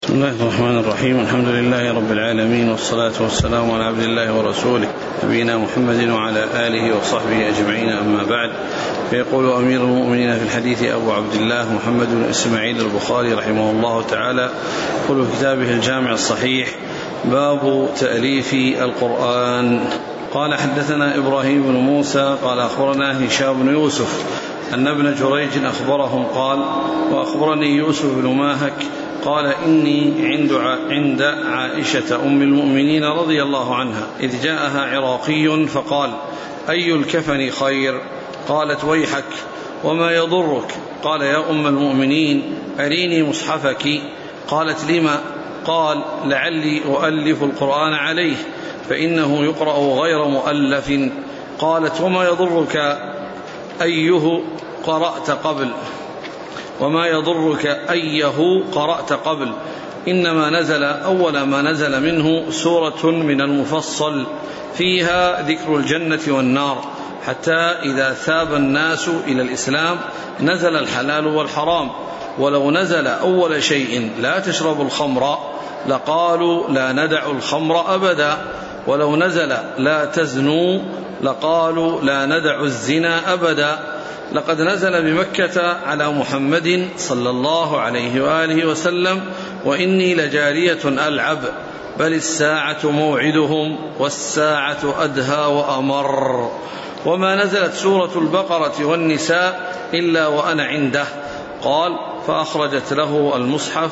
بسم الله الرحمن الرحيم. الحمد لله رب العالمين، والصلاة والسلام على عبد الله ورسوله نبينا محمد وعلى آله وصحبه أجمعين، أما بعد. فيقول أمير المؤمنين في الحديث أبو عبد الله محمد بن إسماعيل البخاري رحمه الله تعالى، يقول في كتابه الجامع الصحيح: باب تأليف القرآن. قال: حدثنا إبراهيم بن موسى قال أخبرنا هشام بن يوسف أن ابن جريج أخبرهم قال: وأخبرني يوسف بن ماهك قال: إني عند عائشة أم المؤمنين رضي الله عنها إذ جاءها عراقي فقال: أي الكفن خير؟ قالت: ويحك، وما يضرك؟ قال: يا أم المؤمنين أريني مصحفك. قالت: لما؟ قال: لعلي أؤلف القرآن عليه فإنه يقرأ غير مؤلف. قالت: وما يضرك أيه قرأت قبل؟ وما يضرك أيه قرأت قبل؟ إنما نزل أول ما نزل منه سورة من المفصل فيها ذكر الجنة والنار، حتى إذا ثاب الناس إلى الإسلام نزل الحلال والحرام. ولو نزل أول شيء لا تشربوا الخمر لقالوا لا ندع الخمر أبدا، ولو نزل لا تزنوا لقالوا لا ندع الزنا أبدا. لقد نزل بمكة على محمد صلى الله عليه وآله وسلم: وإني لجارية ألعب، بل الساعة موعدهم والساعة أدهى وأمر. وما نزلت سورة البقرة والنساء إلا وأنا عنده. قال: فأخرجت له المصحف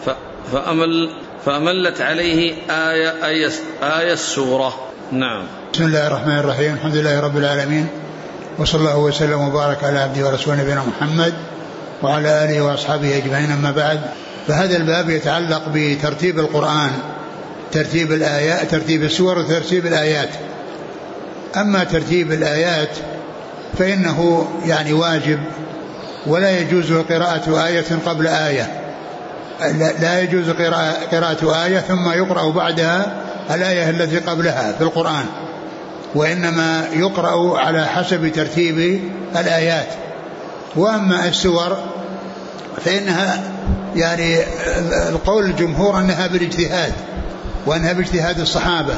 فأملت عليه آية السورة. نعم. بسم الله الرحمن الرحيم. الحمد لله رب العالمين، وصلى الله وسلم وبارك على عبده ورسوله نبينا محمد وعلى آله وأصحابه أجمعين، أما بعد. فهذا الباب يتعلق بترتيب القرآن، ترتيب الآيات، ترتيب السور وترتيب الآيات. أما ترتيب الآيات فإنه يعني واجب، ولا يجوز قراءة آية قبل آية، لا يجوز قراءة آية ثم يقرأ بعدها الآية التي قبلها في القرآن، وإنما يقرأ على حسب ترتيب الآيات. وأما السور فإنها يعني القول الجمهور أنها بالاجتهاد، وأنها باجتهاد الصحابة،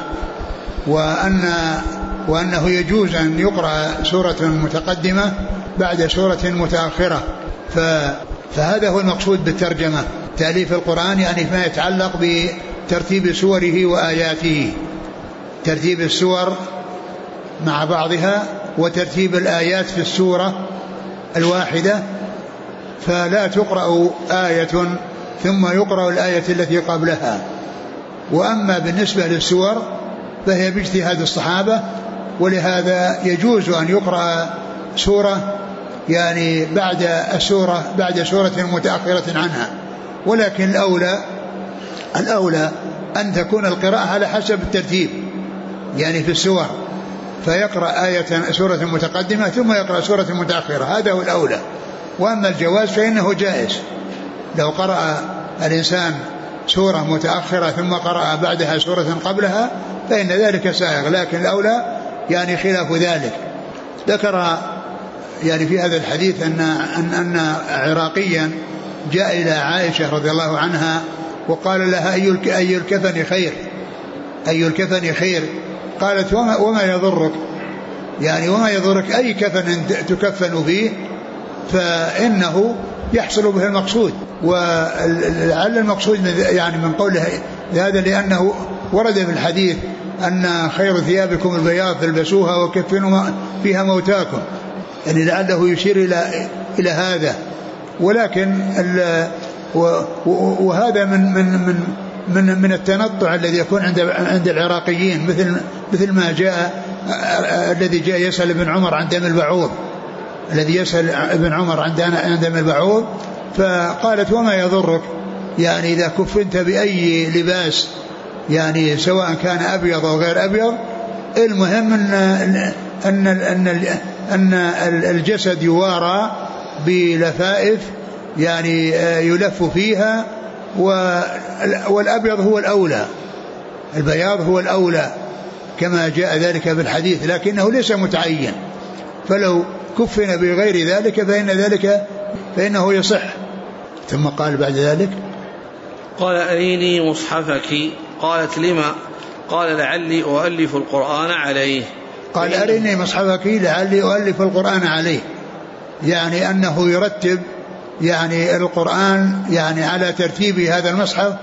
وأنه يجوز أن يقرأ سورة متقدمة بعد سورة متأخرة. فهذا هو المقصود بالترجمة، تأليف القرآن، يعني ما يتعلق بترتيب سوره وآياته، ترتيب السور مع بعضها وترتيب الآيات في السورة الواحدة، فلا تقرأ آية ثم يقرأ الآية التي قبلها. وأما بالنسبة للسور فهي باجتهاد الصحابة، ولهذا يجوز أن يقرأ سورة يعني بعد سورة متأخرة عنها، ولكن الأولى أن تكون القراءة على حسب الترتيب يعني في السور، فيقرأ سورة متقدمة ثم يقرأ سورة متأخرة، هذا هو الأولى. وأما الجواز فإنه جائز، لو قرأ الإنسان سورة متأخرة ثم قرأ بعدها سورة قبلها فإن ذلك سائغ، لكن الأولى يعني خلاف ذلك. ذكر يعني في هذا الحديث أن عراقيا جاء إلى عائشة رضي الله عنها وقال لها: أي الكفن خير؟ أي الكفن خير؟ قالت: وما يضرك؟ يعني وما يضرك أي كفن تكفن فيه فإنه يحصل به المقصود. ولعل المقصود يعني من قوله هذا لأنه ورد في الحديث أن خير ثيابكم البياض فالبسوها وكفنوا فيها موتاكم، يعني لعله يشير إلى هذا. ولكن وهذا من التنطع الذي يكون عند العراقيين، مثل ما جاء الذي جاء يسأل ابن عمر عن دم البعوض، الذي يسأل ابن عمر عن دم البعوض، فقالت: وما يضرك؟ يعني إذا كفنت بأي لباس يعني سواء كان أبيض أو غير أبيض، المهم أن الجسد يوارى بلفائف يعني يلف فيها، والأبيض هو الأولى، البياض هو الأولى كما جاء ذلك بالحديث، لكنه ليس متعين، فلو كفن بغير ذلك فإنه يصح. ثم قال بعد ذلك: قال أريني مصحفك. قالت لما؟ قال لعلي أؤلف القرآن عليه. قال أريني مصحفك لعلي أؤلف القرآن عليه، يعني أنه يرتب يعني القرآن يعني على ترتيب هذا المصحف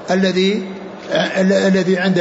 الذي عند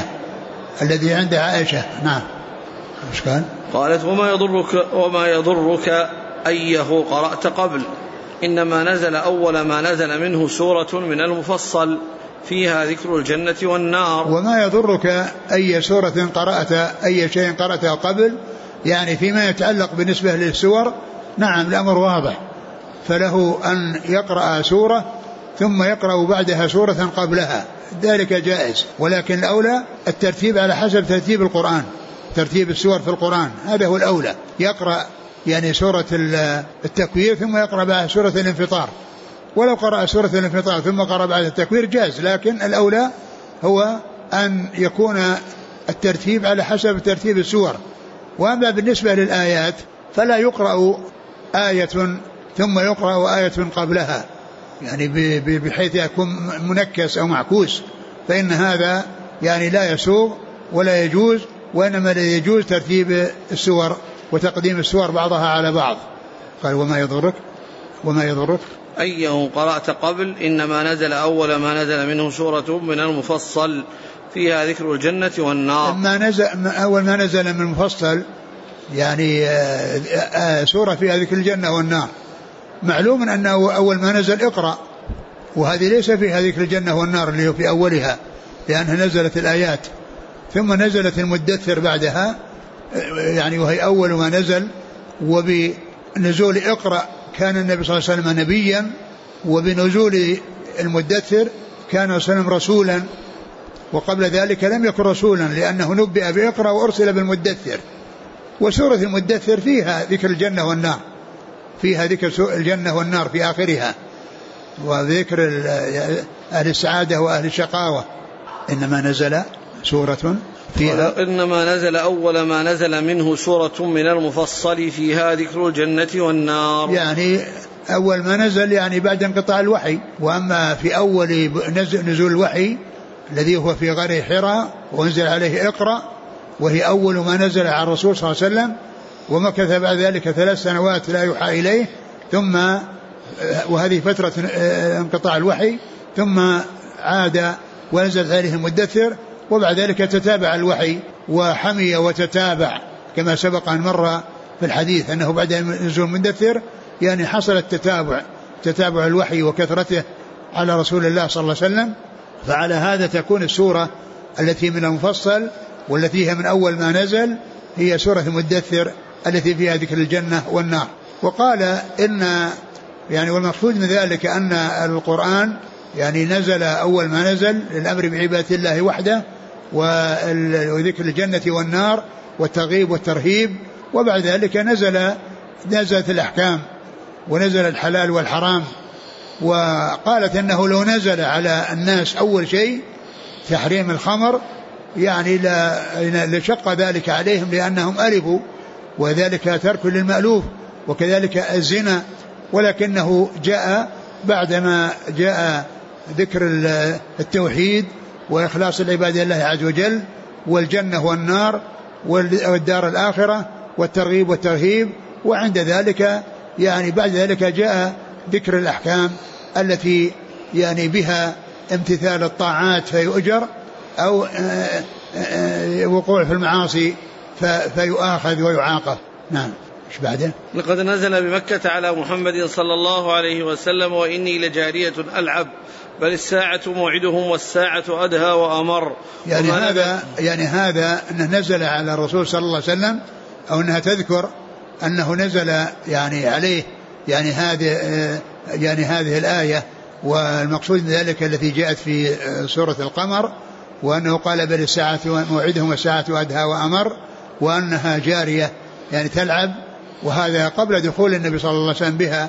عائشة. نعم. مش قال؟ قالت وما يضرك أيه قرأت قبل، إنما نزل أول ما نزل منه سورة من المفصل فيها ذكر الجنة والنار. وما يضرك أي سورة قرأت، أي شيء قرأته قبل، يعني فيما يتعلق بالنسبة للسور نعم الأمر واضح، فله أن يقرأ سورة ثم يقرأ بعدها سورة قبلها، ذلك جائز، ولكن الأولى الترتيب على حسب ترتيب القرآن، ترتيب السور في القرآن هذا هو الأولى. يقرأ يعني سورة التكوير ثم يقرأ بعد سورة الانفطار، ولو قرأ سورة الانفطار ثم قرأ بعد التكوير جاز، لكن الأولى هو أن يكون الترتيب على حسب ترتيب السور. وأما بالنسبة للآيات فلا يقرأ آية ثم يقرأ آية قبلها، يعني بحيث يكون منكس أو معكوس، فإن هذا يعني لا يسوغ ولا يجوز، وإنما لا يجوز ترتيب السور وتقديم السور بعضها على بعض. قال وما يضرك أيه قرأت قبل، إنما نزل أول ما نزل منه سورة من المفصل فيها ذكر الجنة والنار. أول ما نزل من المفصل يعني سورة فيها ذكر الجنة والنار، معلوم أنه أول ما نزل اقرأ، وهذه ليس فيها ذكر الجنة والنار اللي هو في أولها، لأنها نزلت الآيات، ثم نزلت المدثر بعدها، يعني وهي أول ما نزل. وبنزول اقرأ كان النبي صلى الله عليه وسلم نبيا، وبنزول المدثر كان صلى الله عليه وسلم رسولا، وقبل ذلك لم يكن رسولا لأنه نبئ بإقرأ وأرسل بالمدثر. وسورة المدثر فيها ذكر الجنة والنار، فيها ذكر الجنة والنار في آخرها، وذكر أهل السعادة وأهل الشقاوة. إنما نزل سورة فيها، إنما نزل أول ما نزل منه سورة من المفصل فيها ذكر الجنة والنار، يعني أول ما نزل يعني بعد انقطاع الوحي. وأما في أول نزول الوحي الذي هو في غار حراء وانزل عليه اقرأ، وهي أول ما نزل على الرسول صلى الله عليه وسلم، ومكث بعد ذلك 3 سنوات لا يوحى إليه، ثم وهذه فترة انقطاع الوحي، ثم عاد ونزل عليه المدثر، وبعد ذلك تتابع الوحي وحمي وتتابع كما سبق أن مر في الحديث أنه بعد نزول المدثر يعني حصل تتابع الوحي وكثرته على رسول الله صلى الله عليه وسلم. فعلى هذا تكون السورة التي من المفصل والتي هي من أول ما نزل هي سورة المدثر التي فيها ذكر الجنة والنار. وقال إن يعني والمقصود من ذلك أن القرآن يعني نزل أول ما نزل للأمر بعبادة الله وحده وذكر الجنة والنار والترغيب والترهيب، وبعد ذلك نزلت الأحكام ونزل الحلال والحرام. وقالت أنه لو نزل على الناس أول شيء تحريم الخمر يعني لشق ذلك عليهم لأنهم ألفوا، وذلك ترك للمألوف، وكذلك الزنا، ولكنه جاء بعدما جاء ذكر التوحيد وإخلاص العبادة لله عز وجل والجنة والنار والدار الآخرة والترغيب والترهيب، وعند ذلك يعني بعد ذلك جاء ذكر الأحكام التي يعني بها امتثال الطاعات فيؤجر، أو وقوع في المعاصي فيؤاخذ ويعاقب. نعم. ايش بعده؟ لقد نزل بمكة على محمد صلى الله عليه وسلم وإني لجارية ألعب بل الساعة موعدهم والساعة أدهى وأمر. يعني هذا أنه نزل على الرسول صلى الله عليه وسلم، أو أنها تذكر أنه نزل يعني عليه يعني هذه الآية، والمقصود من ذلك التي جاءت في سورة القمر، وأنه قال بل الساعة موعدهم والساعة أدهى وأمر، وأنها جارية يعني تلعب، وهذا قبل دخول النبي صلى الله عليه وسلم بها،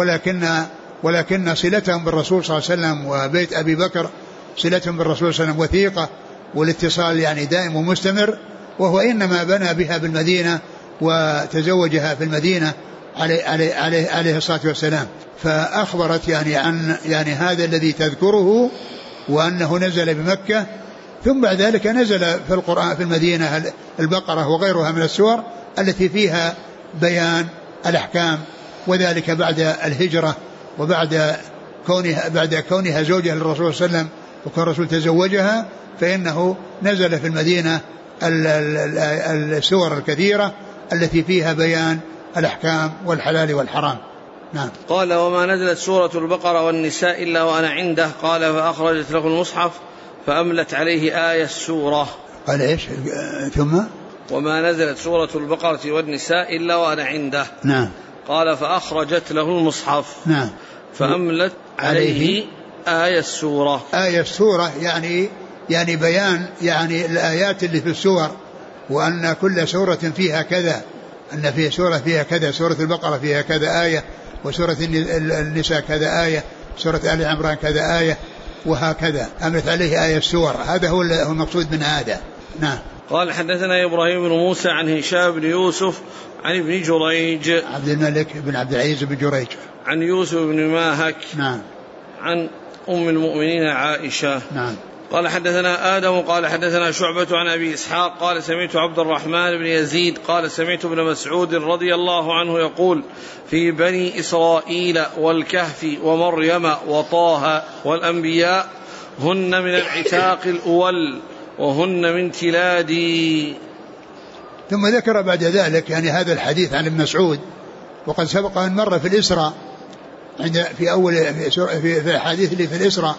ولكن صلتهم بالرسول صلى الله عليه وسلم وبيت أبي بكر صلتهم بالرسول صلى الله عليه وسلم وثيقة، والاتصال يعني دائم ومستمر، وهو إنما بنى بها بالمدينة وتزوجها في المدينة عليه الصلاة والسلام. فأخبرت عن هذا الذي تذكره وأنه نزل بمكة، ثم بعد ذلك نزل في القرآن في المدينة البقرة وغيرها من السور التي فيها بيان الأحكام، وذلك بعد الهجرة وبعد كونها زوجها للرسول صلى الله عليه وسلم، وكان الرسول تزوجها، فإنه نزل في المدينة السور الكثيرة التي فيها بيان الأحكام والحلال والحرام. نعم. قال: وما نزلت سورة البقرة والنساء إلا وأنا عنده. قال: فأخرجت له المصحف فأملت عليه آية السورة. قال إيش؟ ثم وما نزلت سورة البقرة والنساء إلا وأنا عنده. نعم. قال: فأخرجت له المصحف. نعم. فأملت عليه آية السورة. آية السورة يعني بيان الآيات اللي في السور، وأن كل سورة فيها كذا، أن في سورة فيها كذا، سورة البقرة فيها كذا آية، وسورة النساء كذا آية، سورة آل عمران كذا آية، وهكذا أملت عليه آية السور. هذا هو المقصود من هذا. نعم. قال: حدثنا إبراهيم بن موسى عن هشام بن يوسف عن ابن جريج عبد الملك بن عبد العزيز بن جريج عن يوسف بن ماهك. نعم. عن أم المؤمنين عائشة. نعم. قال: حدثنا آدم قال حدثنا شعبة عن أبي إسحاق قال: سمعت عبد الرحمن بن يزيد قال: سمعت ابن مسعود رضي الله عنه يقول: في بني إسرائيل والكهف ومريم وطه والأنبياء هن من العتاق الأول وهن من تلادي. ثم ذكر بعد ذلك هذا الحديث عن ابن مسعود، وقد سبق أن مر في الإسراء في أول في الحديث اللي في الإسراء،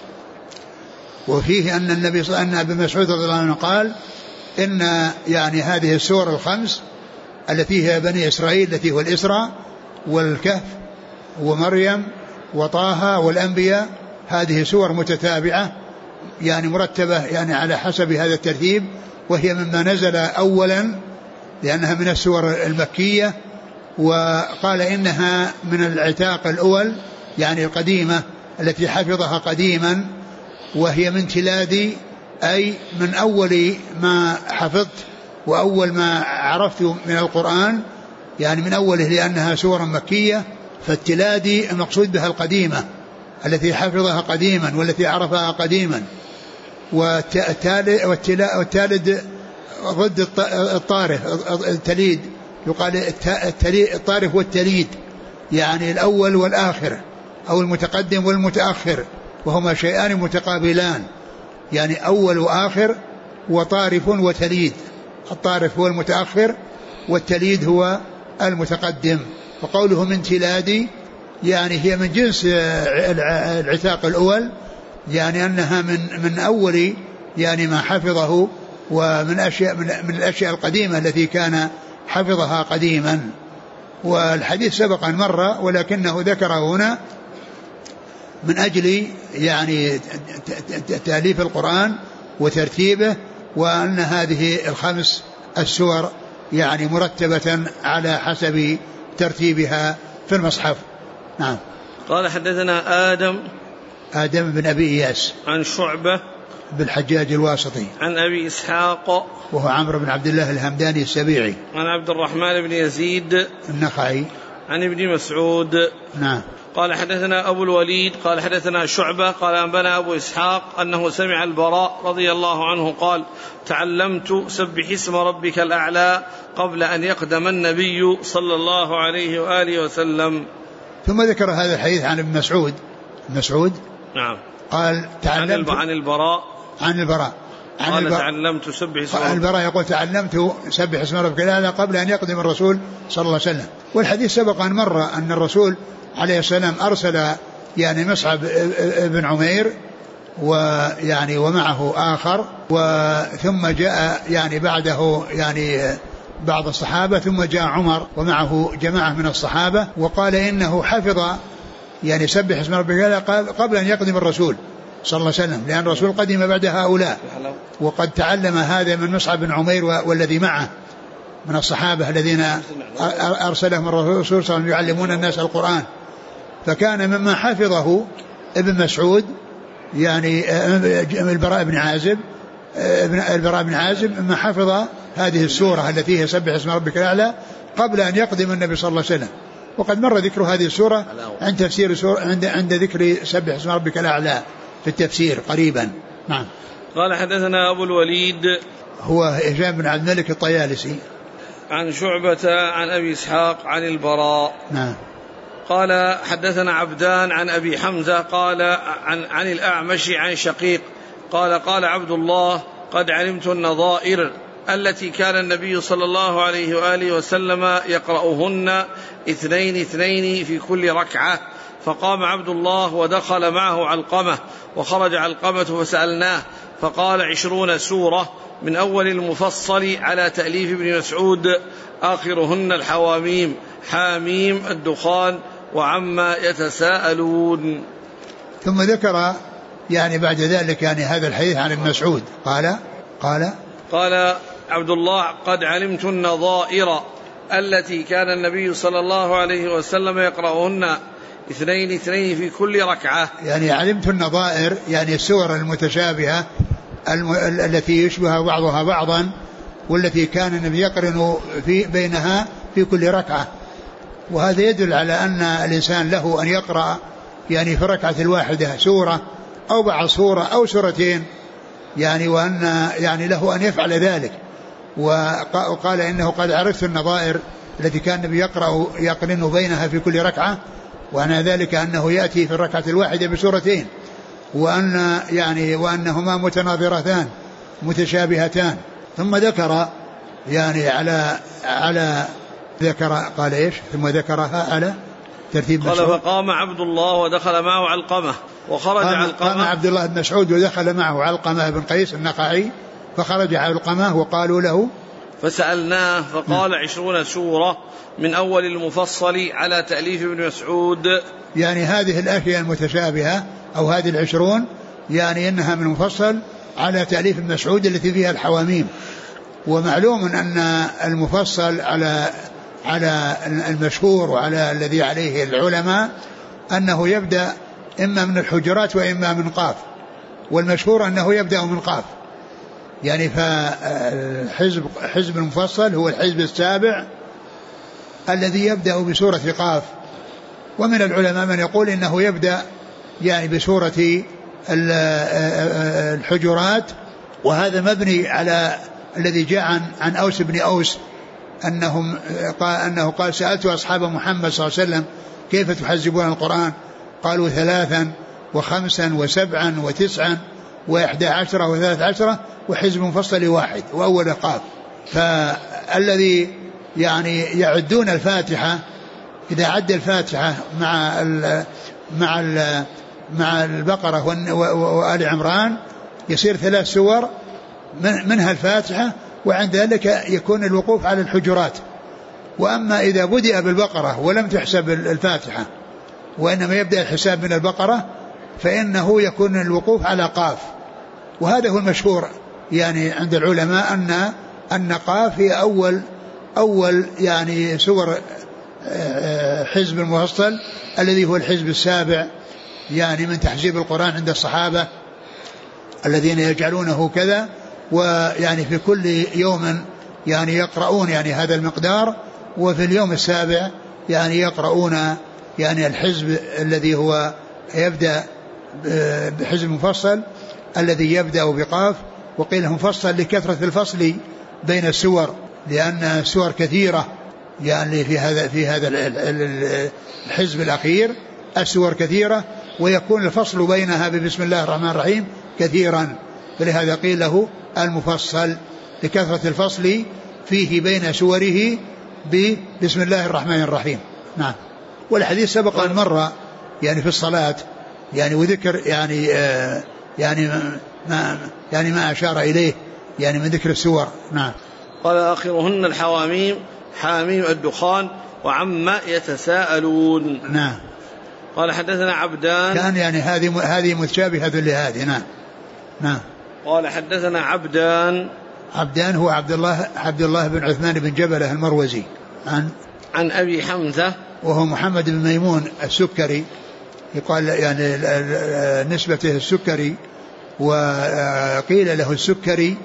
وفيه أن النبي صلى الله عليه وسلم ابن مسعود رضي الله عنه قال إن هذه السور الخمس التي هي بني إسرائيل التي هو الإسراء والكهف ومريم وطه والأنبياء، هذه سور متتابعة مرتبة على حسب هذا الترتيب، وهي مما نزل أولا لأنها من السور المكية. وقال إنها من العتاق الأول القديمة التي حفظها قديما، وهي من تلادي أي من أول ما حفظت وأول ما عرفت من القرآن، من أوله، لأنها سورة مكية، فالتلادي المقصود بها القديمة التي حفظها قديما والتي عرفها قديما. والتالد ضد الطارف، التليد، يقال الطارف والتليد، الأول والآخر أو المتقدم والمتأخر، وهما شيئان متقابلان، أول وآخر، وطارف وتليد. الطارف هو المتأخر والتليد هو المتقدم. وقوله من تلادي هي من جنس العتاق الأول، أنها من أول ما حفظه، ومن من الأشياء القديمة التي كان حفظها قديما. والحديث سبق أن مر، ولكنه ذكره هنا من أجل تأليف القرآن وترتيبه، وأن هذه الخمس السور مرتبة على حسب ترتيبها في المصحف. نعم. قال: حدثنا آدم بن أبي إياس عن شعبة بالحجاج الواسطي عن أبي إسحاق وهو عمرو بن عبد الله الهمداني السبيعي عن عبد الرحمن بن يزيد النخعي عن ابن مسعود. نعم. قال: حدثنا أبو الوليد قال حدثنا شعبة قال أنبأنا أبو إسحاق أنه سمع البراء رضي الله عنه قال: تعلمت سبح اسم ربك الأعلى قبل أن يقدم النبي صلى الله عليه وآله وسلم. ثم ذكر هذا الحديث عن ابن مسعود. نعم. قال: تعلمت عن البراء قال: تعلمت سبح اسم ربك. البراء يقول: تعلمت سبح اسم ربك الأعلى قبل أن يقدم الرسول صلى الله عليه وسلم. والحديث سبق أن مر أن الرسول عليه السلام أرسل مصعب بن عمير ومعه آخر، ثم جاء بعده بعض الصحابة، ثم جاء عمر ومعه جماعة من الصحابة، وقال إنه حفظ سبح اسم ربك الأعلى قبل أن يقدم الرسول صلى الله عليه وسلم، لأن الرسول قدم بعد هؤلاء، وقد تعلم هذا من مصعب بن عمير والذي معه من الصحابة الذين أرسلهم الرسول صلى الله عليه وسلم يعلمون الناس القرآن. فكان مما حفظه ابن مسعود البراء بن عازب مما حفظ هذه السورة التي هي سبح اسم ربك الأعلى قبل أن يقدم النبي صلى الله عليه وسلم، وقد مر ذكر هذه السورة عند تفسير سورة عند ذكر سبح اسم ربك الأعلى في التفسير قريبا. نعم. قال حدثنا أبو الوليد هو هشام بن عبد الملك الطيالسي عن شعبة عن أبي إسحاق عن البراء. نعم. قال حدثنا عبدان عن أبي حمزة قال عن الأعمش عن شقيق قال عبد الله قد علمت النظائر التي كان النبي صلى الله عليه وآله وسلم يقرأهن 2 في كل ركعة. فقام عبد الله ودخل معه علقمة وخرج علقمة فسألناه فقال 20 سورة من أول المفصل على تأليف ابن مسعود آخرهن الحواميم حاميم الدخان وعما يتساءلون. ثم ذكر يعني بعد ذلك يعني هذا الحديث عن ابن مسعود قال عبد الله قد علمت النظائر التي كان النبي صلى الله عليه وسلم يقرأهن 2 في كل ركعة. يعني علمت النظائر يعني السور المتشابهة التي يشبه بعضها بعضا والتي كان النبي يقرن بينها في كل ركعة. وهذا يدل على أن الإنسان له أن يقرأ يعني في الركعة الواحدة سورة أو بعض سورة أو سورتين يعني وأن يعني له أن يفعل ذلك. وقال إنه قد عرفت النظائر التي كان النبي يقرن بينها في كل ركعة وأن ذلك أنه يأتي في الركعة الواحدة بسورتين وأنهما متناظرتان متشابهتان. ثم ذكر يعني على ذكر قال إيش ثم ذكرها على ترتيب قال فقام عبد الله ودخل معه علقمة وخرج علقمة. قام عبد الله بن مسعود ودخل معه علقمة بن قيس النخعي فخرج علقمة وقالوا له فسألناه فقال 20 سورة من أول المفصل على تأليف ابن مسعود. يعني هذه الأشياء المتشابهة أو هذه 20 يعني إنها من المفصل على تأليف ابن مسعود التي فيها الحواميم. ومعلوم أن المفصل على المشهور وعلى الذي عليه العلماء أنه يبدأ إما من الحجرات وإما من قاف والمشهور أنه يبدأ من قاف. يعني فحزب المفصل هو الحزب السابع الذي يبدأ بسورة قاف. ومن العلماء من يقول إنه يبدأ يعني بسورة الحجرات. وهذا مبني على الذي جاء عن أوس بن أوس أنه قال سألت أصحاب محمد صلى الله عليه وسلم كيف تحزبون القرآن قالوا 3 و5 و7 و9 و11 و13 وحزب مفصل 1 وأول قاف. فالذي يعني يعدون الفاتحة إذا عد الفاتحة مع البقرة وآل عمران يصير 3 سور منها الفاتحة وعند ذلك يكون الوقوف على الحجرات. وأما إذا بدأ بالبقرة ولم تحسب الفاتحة وإنما يبدأ الحساب من البقرة فإنه يكون الوقوف على قاف. وهذا هو المشهور يعني عند العلماء أن قاف هي أول يعني سور حزب المفصل الذي هو الحزب السابع يعني من تحزيب القرآن عند الصحابة الذين يجعلونه كذا. ويعني في كل يوم يعني يقرؤون يعني هذا المقدار وفي اليوم السابع يعني يقرؤون يعني الحزب الذي هو يبدأ بحزب مفصل الذي يبدأ بقاف. وقيل مفصل لكثرة الفصل بين السور لأن السور كثيرة يعني في هذا الحزب الأخير السور كثيرة ويكون الفصل بينها ببسم الله الرحمن الرحيم كثيرا فلهذا قيل له المفصل لكثرة الفصل فيه بين سوره بسم الله الرحمن الرحيم. نعم. والحديث سبق أن مر يعني في الصلاة يعني وذكر يعني ما أشار إليه يعني من ذكر السور. نعم. قال آخرهن الحواميم حاميم الدخان وعما يتساءلون. نعم. قال حدثنا عبدان كان يعني هذه متشابهة لهذه. نعم. نعم. قال حدثنا عبدان هو عبد الله بن عثمان بن جبلة المروزي عن أبي حمزة وهو محمد بن ميمون السكري يقال يعني نسبته السكري وقيل له السكري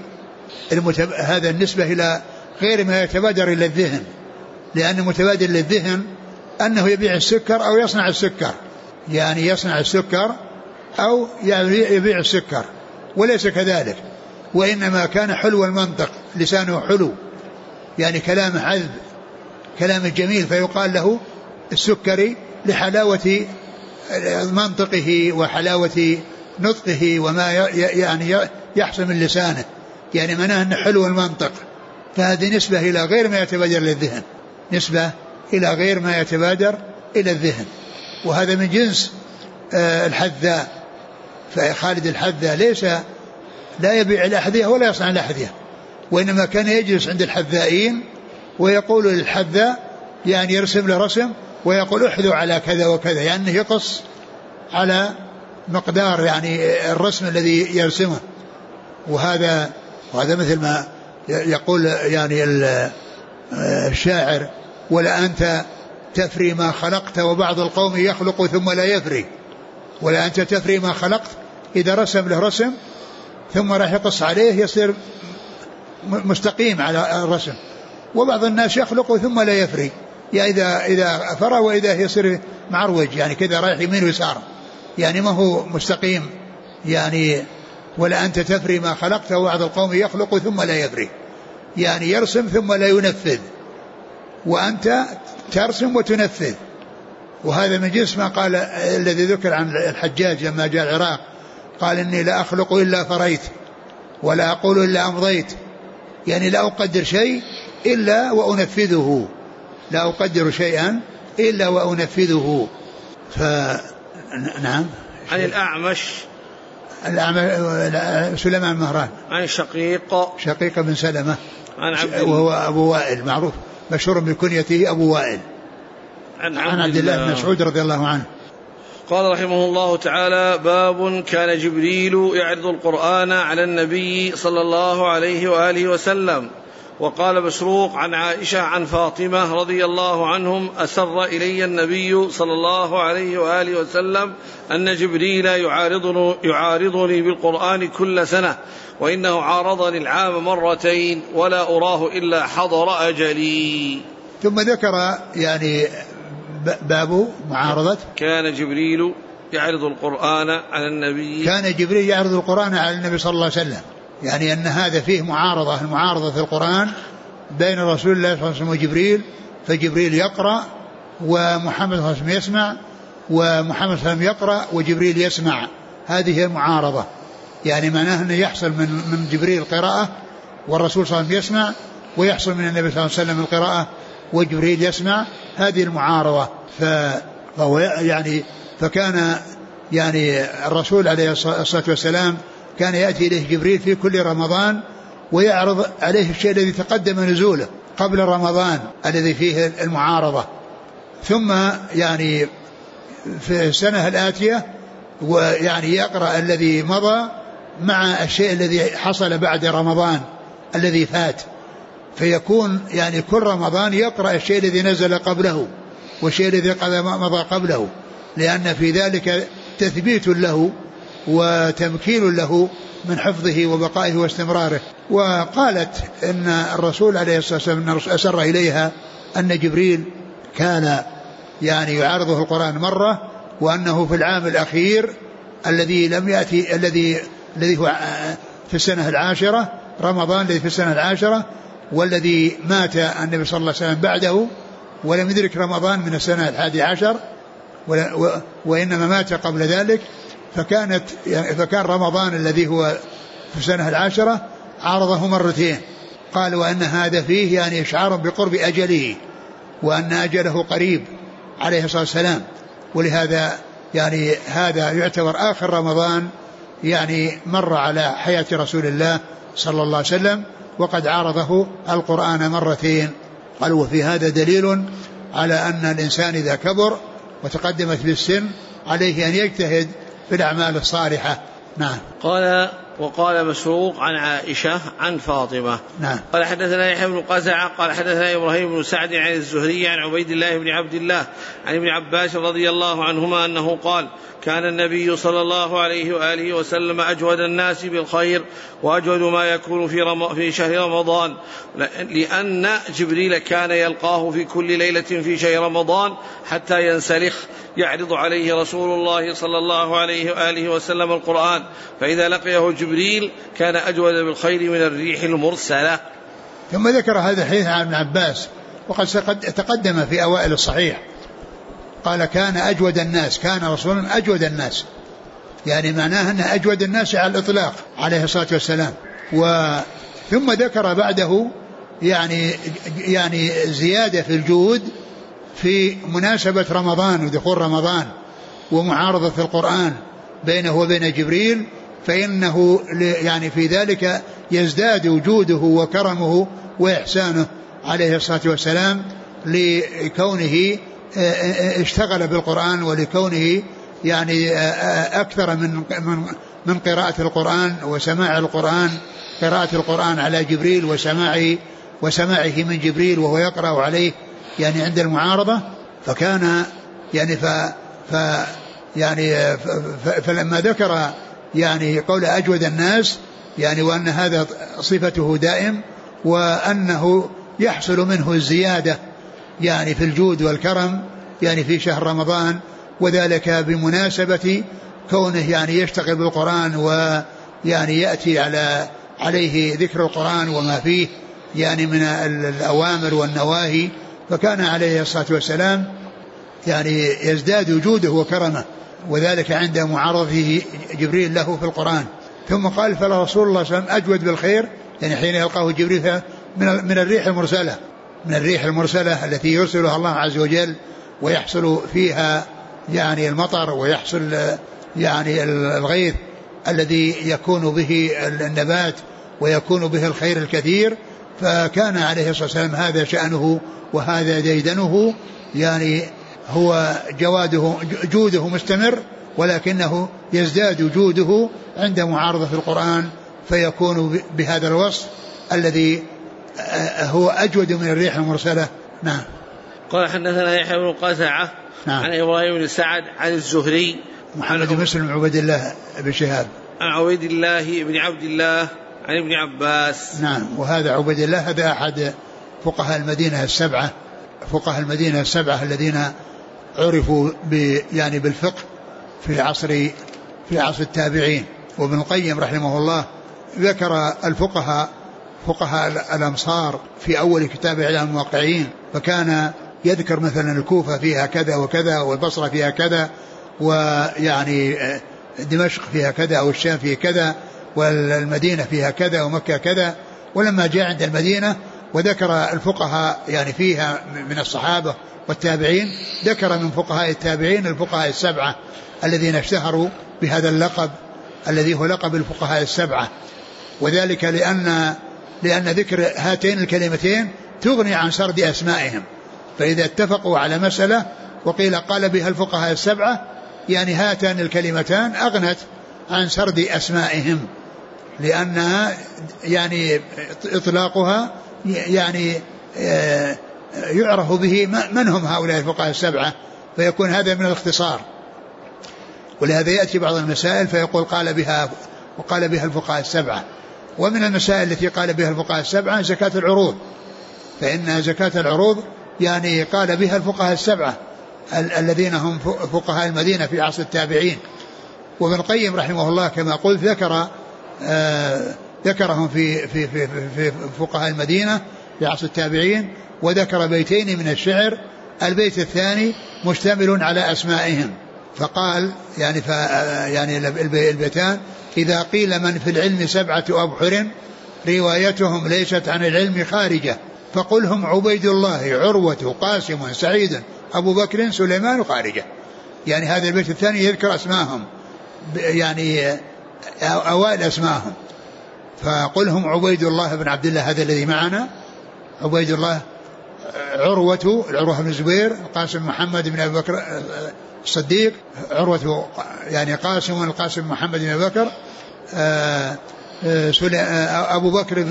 هذا النسبة إلى غير ما يتبادر إلى الذهن لأن متبادر للذهن أنه يبيع السكر أو يصنع السكر، يعني يصنع السكر أو يبيع السكر، وليس كذلك، وإنما كان حلو المنطق، لسانه حلو، يعني كلامه عذب، كلام جميل، فيقال له السكري لحلاوة منطقه وحلاوة نطقه وما يعني يحصل من لسانه، يعني معناه أنه حلو المنطق. فهذه نسبة إلى غير ما يتبادر للذهن، نسبة إلى غير ما يتبادر إلى الذهن. وهذا من جنس الحذاء. فخالد الحذاء لا يبيع الأحذية ولا يصنع الأحذية، وإنما كان يجلس عند الحذائين ويقول للحذاء، يعني يرسم له رسم ويقول احذو على كذا وكذا، يعني يقص على مقدار يعني الرسم الذي يرسمه. وهذا مثل ما يقول يعني الشاعر: ولا أنت تفري ما خلقت وبعض القوم يخلق ثم لا يفري. ولا أنت تفري ما خلقت، إذا رسم له رسم ثم راح يقص عليه يصير مستقيم على الرسم، وبعض الناس يخلق ثم لا يفري، إذا فرى وإذا يصير معروج، يعني كذا رايح يمين ويسار، يعني ما هو مستقيم. يعني ولا أنت تفري ما خلقت وبعض القوم يخلق ثم لا يفري، يعني يرسم ثم لا ينفذ، وأنت ترسم وتنفذ. وهذا من جنس ما قال الذي ذكر عن الحجاج لما جاء العراق، قال: إني لا أخلق إلا فريت ولا أقول إلا أمضيت، يعني لا أقدر شيء إلا وأنفذه، لا أقدر شيئا إلا وأنفذه. نعم. عن الأعمش سليمان مهران، عن شقيق بن سلمة، وهو أبو وائل، معروف مشهور بكنيته أبو وائل، عن عبد الله بن مسعود رضي الله عنه. قال رحمه الله تعالى: باب كان جبريل يعرض القرآن على النبي صلى الله عليه وآله وسلم. وقال مسروق عن عائشة عن فاطمة رضي الله عنهم: أسر إلي النبي صلى الله عليه وآله وسلم أن جبريل يعارضني بالقرآن كل سنة، وإنه عارضني العام مرتين ولا أراه إلا حضر أجلي. ثم ذكر يعني باب معارضة. كان جبريل يعرض القرآن على النبي، كان جبريل يعرض القرآن على النبي صلى الله عليه وسلم، يعني أن هذا فيه المعارضة في القرآن بين رسول الله صلى الله عليه وسلم وجبريل، فجبريل يقرأ ومحمد صلى الله عليه وسلم يسمع، ومحمد صلى الله عليه وسلم يقرأ وجبريل يسمع. هذه هي المعارضة، يعني معناه أنه يحصل من جبريل القراءة والرسول صلى الله عليه وسلم يسمع، ويحصل من النبي صلى الله عليه وسلم القراءة وجبريل يسمع. هذه المعارضة. فكان يعني الرسول عليه الصلاة والسلام كان يأتي إليه جبريل في كل رمضان ويعرض عليه الشيء الذي تقدم نزوله قبل رمضان الذي فيه المعارضة، ثم يعني في السنة الآتية ويعني يقرأ الذي مضى مع الشيء الذي حصل بعد رمضان الذي فات، فيكون يعني كل رمضان يقرأ الشيء الذي نزل قبله والشيء الذي مضى قبله، لأن في ذلك تثبيت له وتمكين له من حفظه وبقائه واستمراره. وقالت إن الرسول عليه الصلاة والسلام أسر إليها أن جبريل كان يعني يعارضه القرآن مرة، وأنه في العام الأخير الذي لم يأتي الذي هو في السنة العاشرة، رمضان الذي في السنة العاشرة، والذي مات النبي صلى الله عليه وسلم بعده ولم يدرك رمضان من السنة 11 وإنما مات قبل ذلك، فكان رمضان الذي هو في السنة العاشرة عارضه مرتين. قال: وأن هذا فيه يعني إشعار بقرب أجله وأن أجله قريب عليه الصلاة والسلام، ولهذا يعني هذا يعتبر آخر رمضان يعني مر على حياة رسول الله صلى الله عليه وسلم، وقد عارضه القرآن مرتين. قال: وفي هذا دليل على أن الإنسان إذا كبر وتقدمت بالسن عليه أن يجتهد في الأعمال الصالحة. نعم. قال وقال مسروق عن عائشة عن فاطمة. نعم. قال حدثنا يحيى بن قزعة قال حدثنا إبراهيم بن سعد عن الزهري عن عبيد الله بن عبد الله عن ابن عباس رضي الله عنهما أنه قال كان النبي صلى الله عليه وآله وسلم أجود الناس بالخير وأجود ما يكون في شهر رمضان، لأن جبريل كان يلقاه في كل ليلة في شهر رمضان حتى ينسلخ يعرض عليه رسول الله صلى الله عليه وآله وسلم القرآن، فإذا لقيه جبريل كان أجود بالخير من الريح المرسلة. ثم ذكر هذا الحديث عن ابن عباس وقد تقدم في أوائل الصحيح. قال كان أجود الناس، كان رسول الله أجود الناس، يعني معناه أنه أجود الناس على الإطلاق عليه الصلاة والسلام. ثم ذكر بعده يعني زيادة في الجود في مناسبة رمضان ودخول رمضان ومعارضة القرآن بينه وبين جبريل، فإنه يعني في ذلك يزداد وجوده وكرمه وإحسانه عليه الصلاة والسلام لكونه اشتغل بالقرآن ولكونه يعني أكثر من قراءة القرآن وسماع القرآن، قراءة القرآن على جبريل وسماعه من جبريل وهو يقرأ عليه يعني عند المعارضة. فكان يعني فلما ذكر يعني قول أجود الناس يعني وأن هذا صفته دائم وأنه يحصل منه الزيادة يعني في الجود والكرم يعني في شهر رمضان، وذلك بمناسبة كونه يعني يشتغل بالقرآن ويعني يأتي عليه ذكر القرآن وما فيه يعني من الأوامر والنواهي، فكان عليه الصلاة والسلام يعني يزداد وجوده وكرمه، وذلك عند معارضه جبريل له في القرآن. ثم قال فالرسول الله صلى الله عليه وسلم أجود بالخير يعني حين يلقاه جبريل من الريح المرسلة، من الريح المرسلة التي يرسلها الله عز وجل ويحصل فيها يعني المطر ويحصل يعني الغيث الذي يكون به النبات ويكون به الخير الكثير. فكان عليه الصلاة والسلام هذا شأنه وهذا ديدنه، يعني هو جوده مستمر ولكنه يزداد جوده عند معارضة القرآن فيكون بهذا الوصف الذي هو أجود من الريح المرسلة. نعم. قال حدثنا يحيى بن قزعة نعم. عن إبراهيم بن سعد عن الزهري محمد بن مسلم بن عبيد الله بن شهاب عن عبيد الله بن عبد الله عن ابن عباس. نعم. وهذا عبيد الله هذا أحد فقهاء المدينة السبعة، فقهاء المدينة السبعة الذين عرفوا يعني بالفقه في عصر التابعين. وابن القيم رحمه الله ذكر فقهاء الأمصار في أول كتاب إعلام الموقعين، فكان يذكر مثلا الكوفة فيها كذا وكذا والبصرة فيها كذا ويعني دمشق فيها كذا أو الشام فيها كذا والمدينة فيها كذا ومكة كذا. ولما جاء عند المدينة وذكر الفقهاء يعني فيها من الصحابة والتابعين، ذكر من فقهاء التابعين الفقهاء السبعة الذين اشتهروا بهذا اللقب الذي هو لقب الفقهاء السبعة، وذلك لأن ذكر هاتين الكلمتين تغني عن سرد أسمائهم، فإذا اتفقوا على مسألة وقيل قال بها الفقهاء السبعة يعني هاتان الكلمتان أغنت عن سرد أسمائهم، لأنها يعني إطلاقها يعني يعرف به من هم هؤلاء الفقهاء السبعة، فيكون هذا من الاختصار. ولهذا يأتي بعض المسائل فيقول قال بها الفقهاء السبعة. ومن المسائل التي قال بها الفقهاء السبعة زكاة العروض، فإن زكاة العروض يعني قال بها الفقهاء السبعة الذين هم فقهاء المدينة في عصر التابعين. وابن القيم رحمه الله كما قلت ذكرهم في فقهاء المدينة في عصر التابعين، وذكر بيتين من الشعر، البيت الثاني مشتمل على أسمائهم، فقال يعني البيتان إذا قيل من في العلم سبعة أبحر روايتهم ليست عن العلم خارجة فقلهم عبيد الله عروة قاسم سعيد أبو بكر سليمان خارجة. يعني هذا البيت الثاني يذكر أسماءهم يعني أوائل أسماءهم، فقلهم عبيد الله بن عبد الله هذا الذي معنا، عبيد الله عروة بن الزبير، قاسم محمد بن أبي بكر الصديق، عروة يعني القاسم محمد بن أبي بكر أبو بكر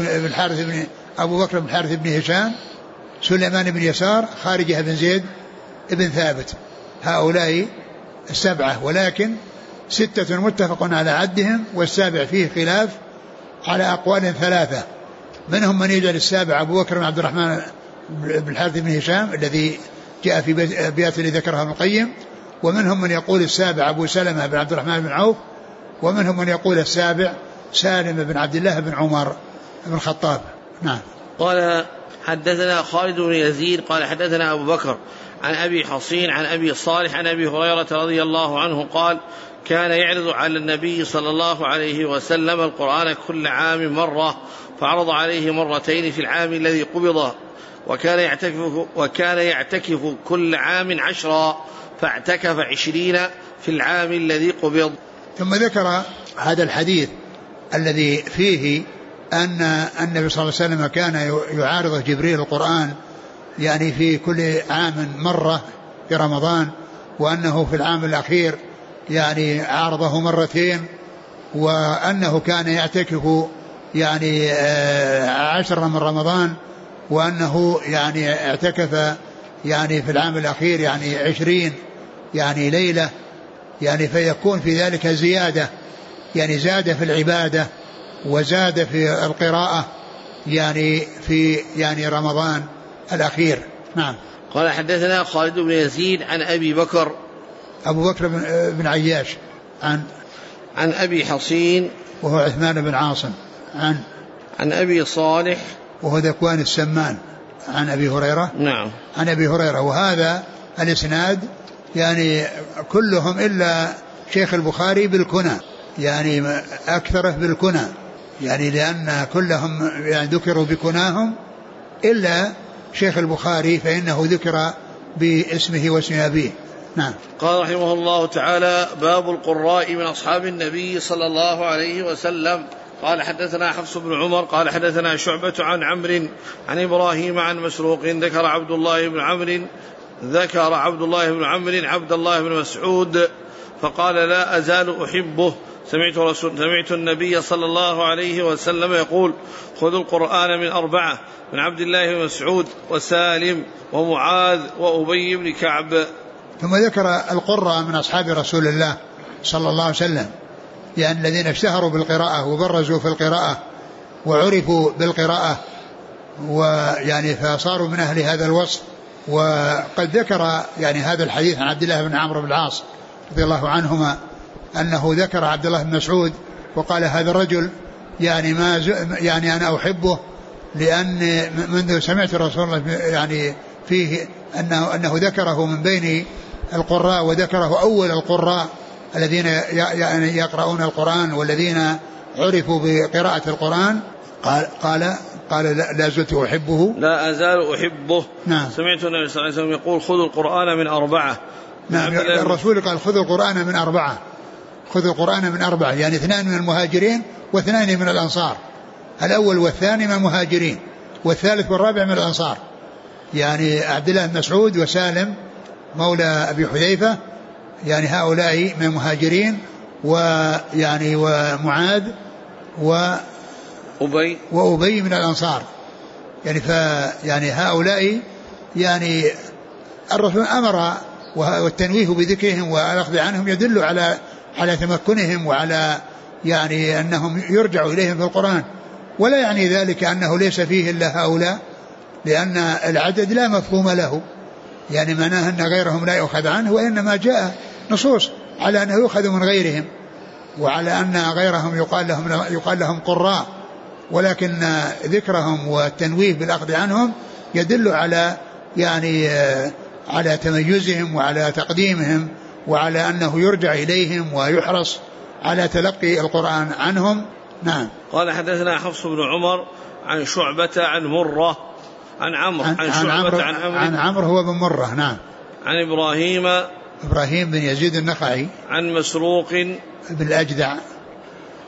بن الحارث بن هشام، سليمان بن يسار، خارجة بن زيد بن ثابت. هؤلاء 7، ولكن 6 متفق على عدهم، والسابع فيه خلاف على أقوال 3. منهم من يجعل السابع أبو بكر بن عبد الرحمن بن الحارث بن هشام الذي جاء في بيات اللي ذكرها ابن القيم، ومنهم من يقول السابع أبو سلمة بن عبد الرحمن بن عوف، ومنهم من يقول السابع سالم بن عبد الله بن عمر بن الخطاب. نعم. قال حدثنا خالد بن يزيد قال حدثنا أبو بكر عن أبي حصين عن أبي صالح عن أبي هريرة رضي الله عنه قال كان يعرض على النبي صلى الله عليه وسلم القرآن كل عام مرة، فعرض عليه مرتين في العام الذي قبض، وكان يعتكف كل عام 10، فاعتكف 20 في العام الذي قبض. ثم ذكر هذا الحديث الذي فيه أن النبي صلى الله عليه وسلم كان يعارض جبريل القرآن يعني في كل عام مرة في رمضان، وأنه في العام الأخير يعني عارضه مرتين، وأنه كان يعتكف يعني 10 من رمضان، وأنه يعني اعتكف يعني في العام الأخير يعني 20 يعني ليلة، يعني فيكون في ذلك زيادة، يعني زاد في العبادة وزاد في القراءة يعني في يعني رمضان الأخير. نعم. قال حدثنا خالد بن يزيد عن أبي بكر أبو بكر بن عياش عن أبي حصين وهو عثمان بن عاصم عن أبي صالح وهو ذكوان السمان عن أبي هريرة. نعم. عن أبي هريرة. وهذا الإسناد يعني كلهم إلا شيخ البخاري بالكنى، يعني أكثره بالكنى، يعني لأن كلهم يعني ذكروا بكناهم إلا شيخ البخاري فإنه ذكر باسمه واسم أبيه. نعم. قال رحمه الله تعالى باب القراء من أصحاب النبي صلى الله عليه وسلم. قال حدثنا حفص بن عمر قال حدثنا شعبة عن عمرو عن إبراهيم عن مسروق ذكر عبد الله بن عمرو عبد الله بن مسعود فقال لا أزال أحبه، سمعت النبي صلى الله عليه وسلم يقول خذوا القرآن من 4 من عبد الله بن مسعود وسالم ومعاذ وأبي بن كعب. ثم ذكر القراء من أصحاب رسول الله صلى الله عليه وسلم، يعني الذين اشتهروا بالقراءة وبرزوا في القراءة وعرفوا بالقراءة، ويعني فصاروا من أهل هذا الوصف. وقد ذكر يعني هذا الحديث عن عبد الله بن عمرو بن العاص رضي الله عنهما أنه ذكر عبد الله بن مسعود وقال هذا الرجل يعني أنا أحبه لأن منذ سمعت رسول الله يعني فيه أنه ذكره من بين القراء، وذكره أول القراء الذين يقرؤون القرآن والذين عرفوا بقراءة القرآن. قال لا زلت أحبه، لا أزال أحبه. نعم. سمعت النبي صلى الله عليه وسلم يقول خذوا القرآن من 4. نعم. الرسول قال خذوا القرآن من 4، خذوا القرآن من 4، يعني 2 من المهاجرين و2 من الأنصار، الأول والثاني من المهاجرين والثالث والرابع من الأنصار، يعني عبد الله بن مسعود وسالم مولى أبي حذيفة، يعني هؤلاء من المهاجرين، ويعني ومعاذ وأبي من الأنصار، يعني يعني هؤلاء يعني الرسول أمر، والتنويه بذكرهم والأخذ عنهم يدل على تمكنهم وعلى يعني أنهم يرجع إليهم في القرآن، ولا يعني ذلك أنه ليس فيه إلا هؤلاء، لأن العدد لا مفهوم له، يعني معناه أن غيرهم لا يؤخذ عنه، وإنما جاء نصوص على أنه يؤخذ من غيرهم، وعلى أن غيرهم يقال لهم قراء، ولكن ذكرهم والتنويه بالأخذ عنهم يدل على يعني على تميزهم وعلى تقديمهم، وعلى أنه يرجع إليهم ويحرص على تلقي القرآن عنهم. نعم. قال حدثنا حفص بن عمر عن شعبة عن مرة عن عمرو عن عمرو هو بن مرة. نعم. عن إبراهيم بن يزيد النخعي عن مسروق بن الأجدع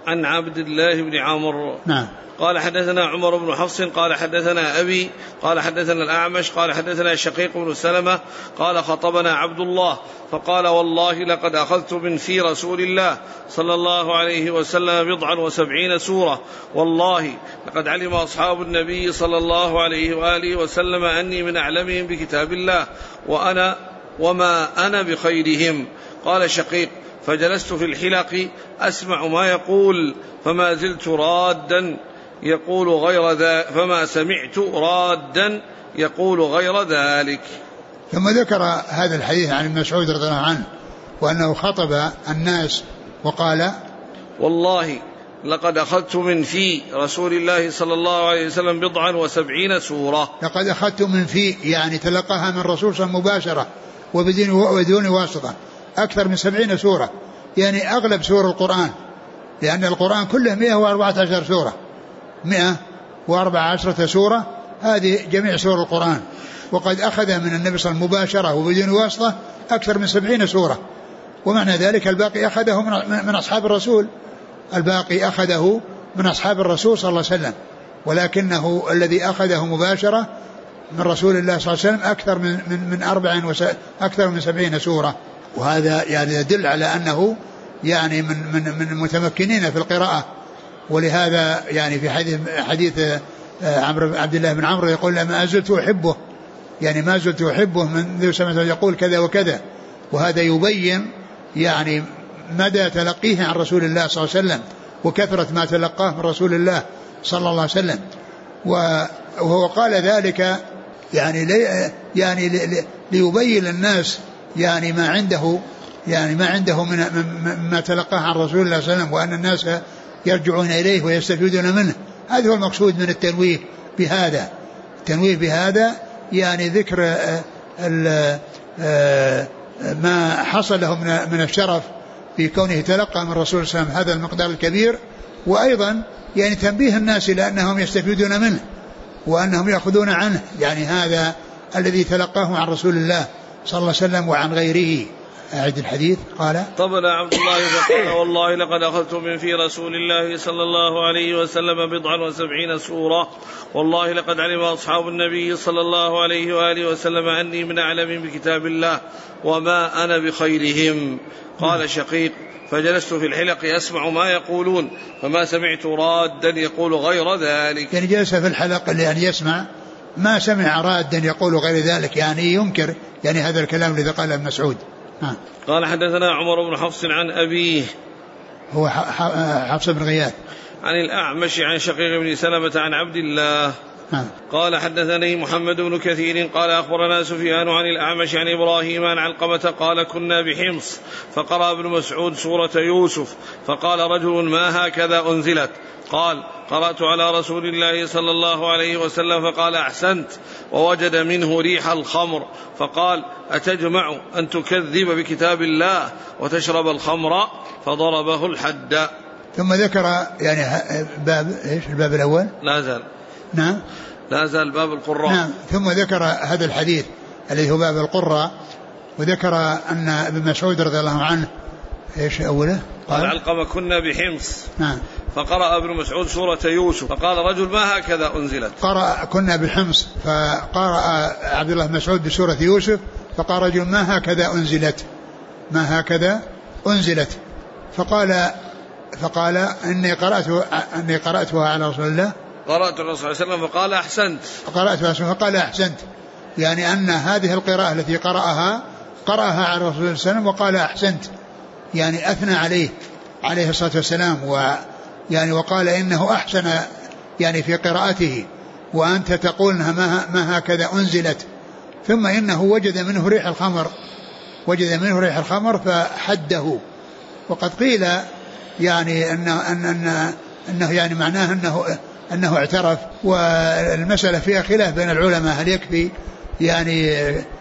عن عبد الله بن عمرو نعم. قال حدثنا عمر بن حفص قال حدثنا أبي قال حدثنا الأعمش قال حدثنا شقيق بن سلمة قال خطبنا عبد الله فقال والله لقد أخذت من في رسول الله صلى الله عليه وسلم 79 سورة والله لقد علم أصحاب النبي صلى الله عليه وآله وسلم أني من أعلمهم بكتاب الله وما أنا بخيرهم. قال شقيق فجلست في الحلق أسمع ما يقول فما زلت رادا يقول غير ذلك فما سمعت رادا يقول غير ذلك. ثم ذكر هذا الحديث عن ابن مسعود رضي الله عنه وأنه خطب الناس وقال والله لقد أخذت من في رسول الله صلى الله عليه وسلم 79 سورة. لقد أخذت من في يعني تلقاها من رسول صلى الله عليه وسلم مباشرة وبدون واسطة أكثر من 70 سورة يعني أغلب سور القرآن لأن القرآن كله 114 سورة 114 سورة هذه جميع سور القرآن وقد أخذ من النبي صلى الله عليه وسلم مباشرة وبدون واسطة أكثر من 70 سورة ومعنى ذلك الباقي أخذه من أصحاب الرسول الباقي أخذه من أصحاب الرسول صلى الله عليه وسلم ولكنه الذي أخذه مباشرة من رسول الله صلى الله عليه وسلم أكثر من 70 سورة وهذا يعني يدل على أنه يعني من المتمكنين في القراءة ولهذا يعني في حديث عبد الله بن عمرو يقول ما زلت أحبه يعني ما زلت أحبه منذ سمعت يقول كذا وكذا وهذا يبين يعني مدى تلقيه عن رسول الله صلى الله عليه وسلم وكثرة ما تلقاه من رسول الله صلى الله عليه وسلم وهو قال ذلك يعني ليبين للناس يعني ما عنده من ما تلقاه عن رسول الله صلى الله عليه وسلم وأن الناس يرجعون إليه ويستفيدون منه. هذا هو المقصود من التنويه بهذا يعني ذكر ما حصل له من الشرف في كونه تلقى من رسول الله صلى الله عليه وسلم هذا المقدار الكبير وأيضا يعني تنبيه الناس إلى أنهم يستفيدون منه وأنهم يأخذون عنه يعني هذا الذي تلقاه عن رسول الله صلى الله عليه وسلم وعن غيره. أعد الحديث. قال طبنا عبد الله فقال والله لقد أخذت من في رسول الله صلى الله عليه وسلم 79 سورة والله لقد علم أصحاب النبي صلى الله عليه وآله وسلم أني من أعلم بكتاب الله وما أنا بخيرهم. قال شقيق فجلست في الحلق أسمع ما يقولون فما سمعت رادا يقول غير ذلك يعني جلس في الحلق يعني يسمع ما سمع رادا يقول غير ذلك يعني ينكر يعني هذا الكلام الذي قاله ابن مسعود. قال حدثنا عمر بن حفص عن أبيه هو حفص بن غياث عن الأعمش عن شقيق بن سلمة عن عبد الله قال حدثني محمد بن كثير قال أخبرنا سفيان عن الأعمش عن إبراهيم عن علقمة قال كنا بحمص فقرأ ابن مسعود سورة يوسف فقال رجل ما هكذا أنزلت قال قرأت على رسول الله صلى الله عليه وسلم فقال أحسنت ووجد منه ريح الخمر فقال أتجمع أن تكذب بكتاب الله وتشرب الخمر فضربه الحد. ثم ذكر يعني باب إيش الباب الأول لا زال نعم لا زال باب القراء نعم. ثم ذكر هذا الحديث الذي هو باب القراء وذكر أن ابن مسعود رضي الله عنه إيش أوله قال علقمة كنا بحمص نعم فقرأ ابن مسعود سورة يوسف فقال رجل ما هكذا أنزلت كنا بحمص فقرأ عبد الله مسعود بسورة يوسف فقال رجل ما هكذا أنزلت فقال إني قرأتها على رسول الله قرأت الرسول صلى الله عليه وسلم فقال أحسنت يعني أن هذه القراءة التي قرأها على الرسول صلى الله عليه وسلم وقال أحسنت يعني أثنى عليه الصلاة والسلام ويعني وقال إنه أحسن يعني في قراءته وأنت تقول إنها ما هكذا أنزلت. ثم إنه وجد منه ريح الخمر فحده. وقد قيل يعني أنه يعني معناه أنه اعترف والمسألة فيها خلاف بين العلماء هل يكفي يعني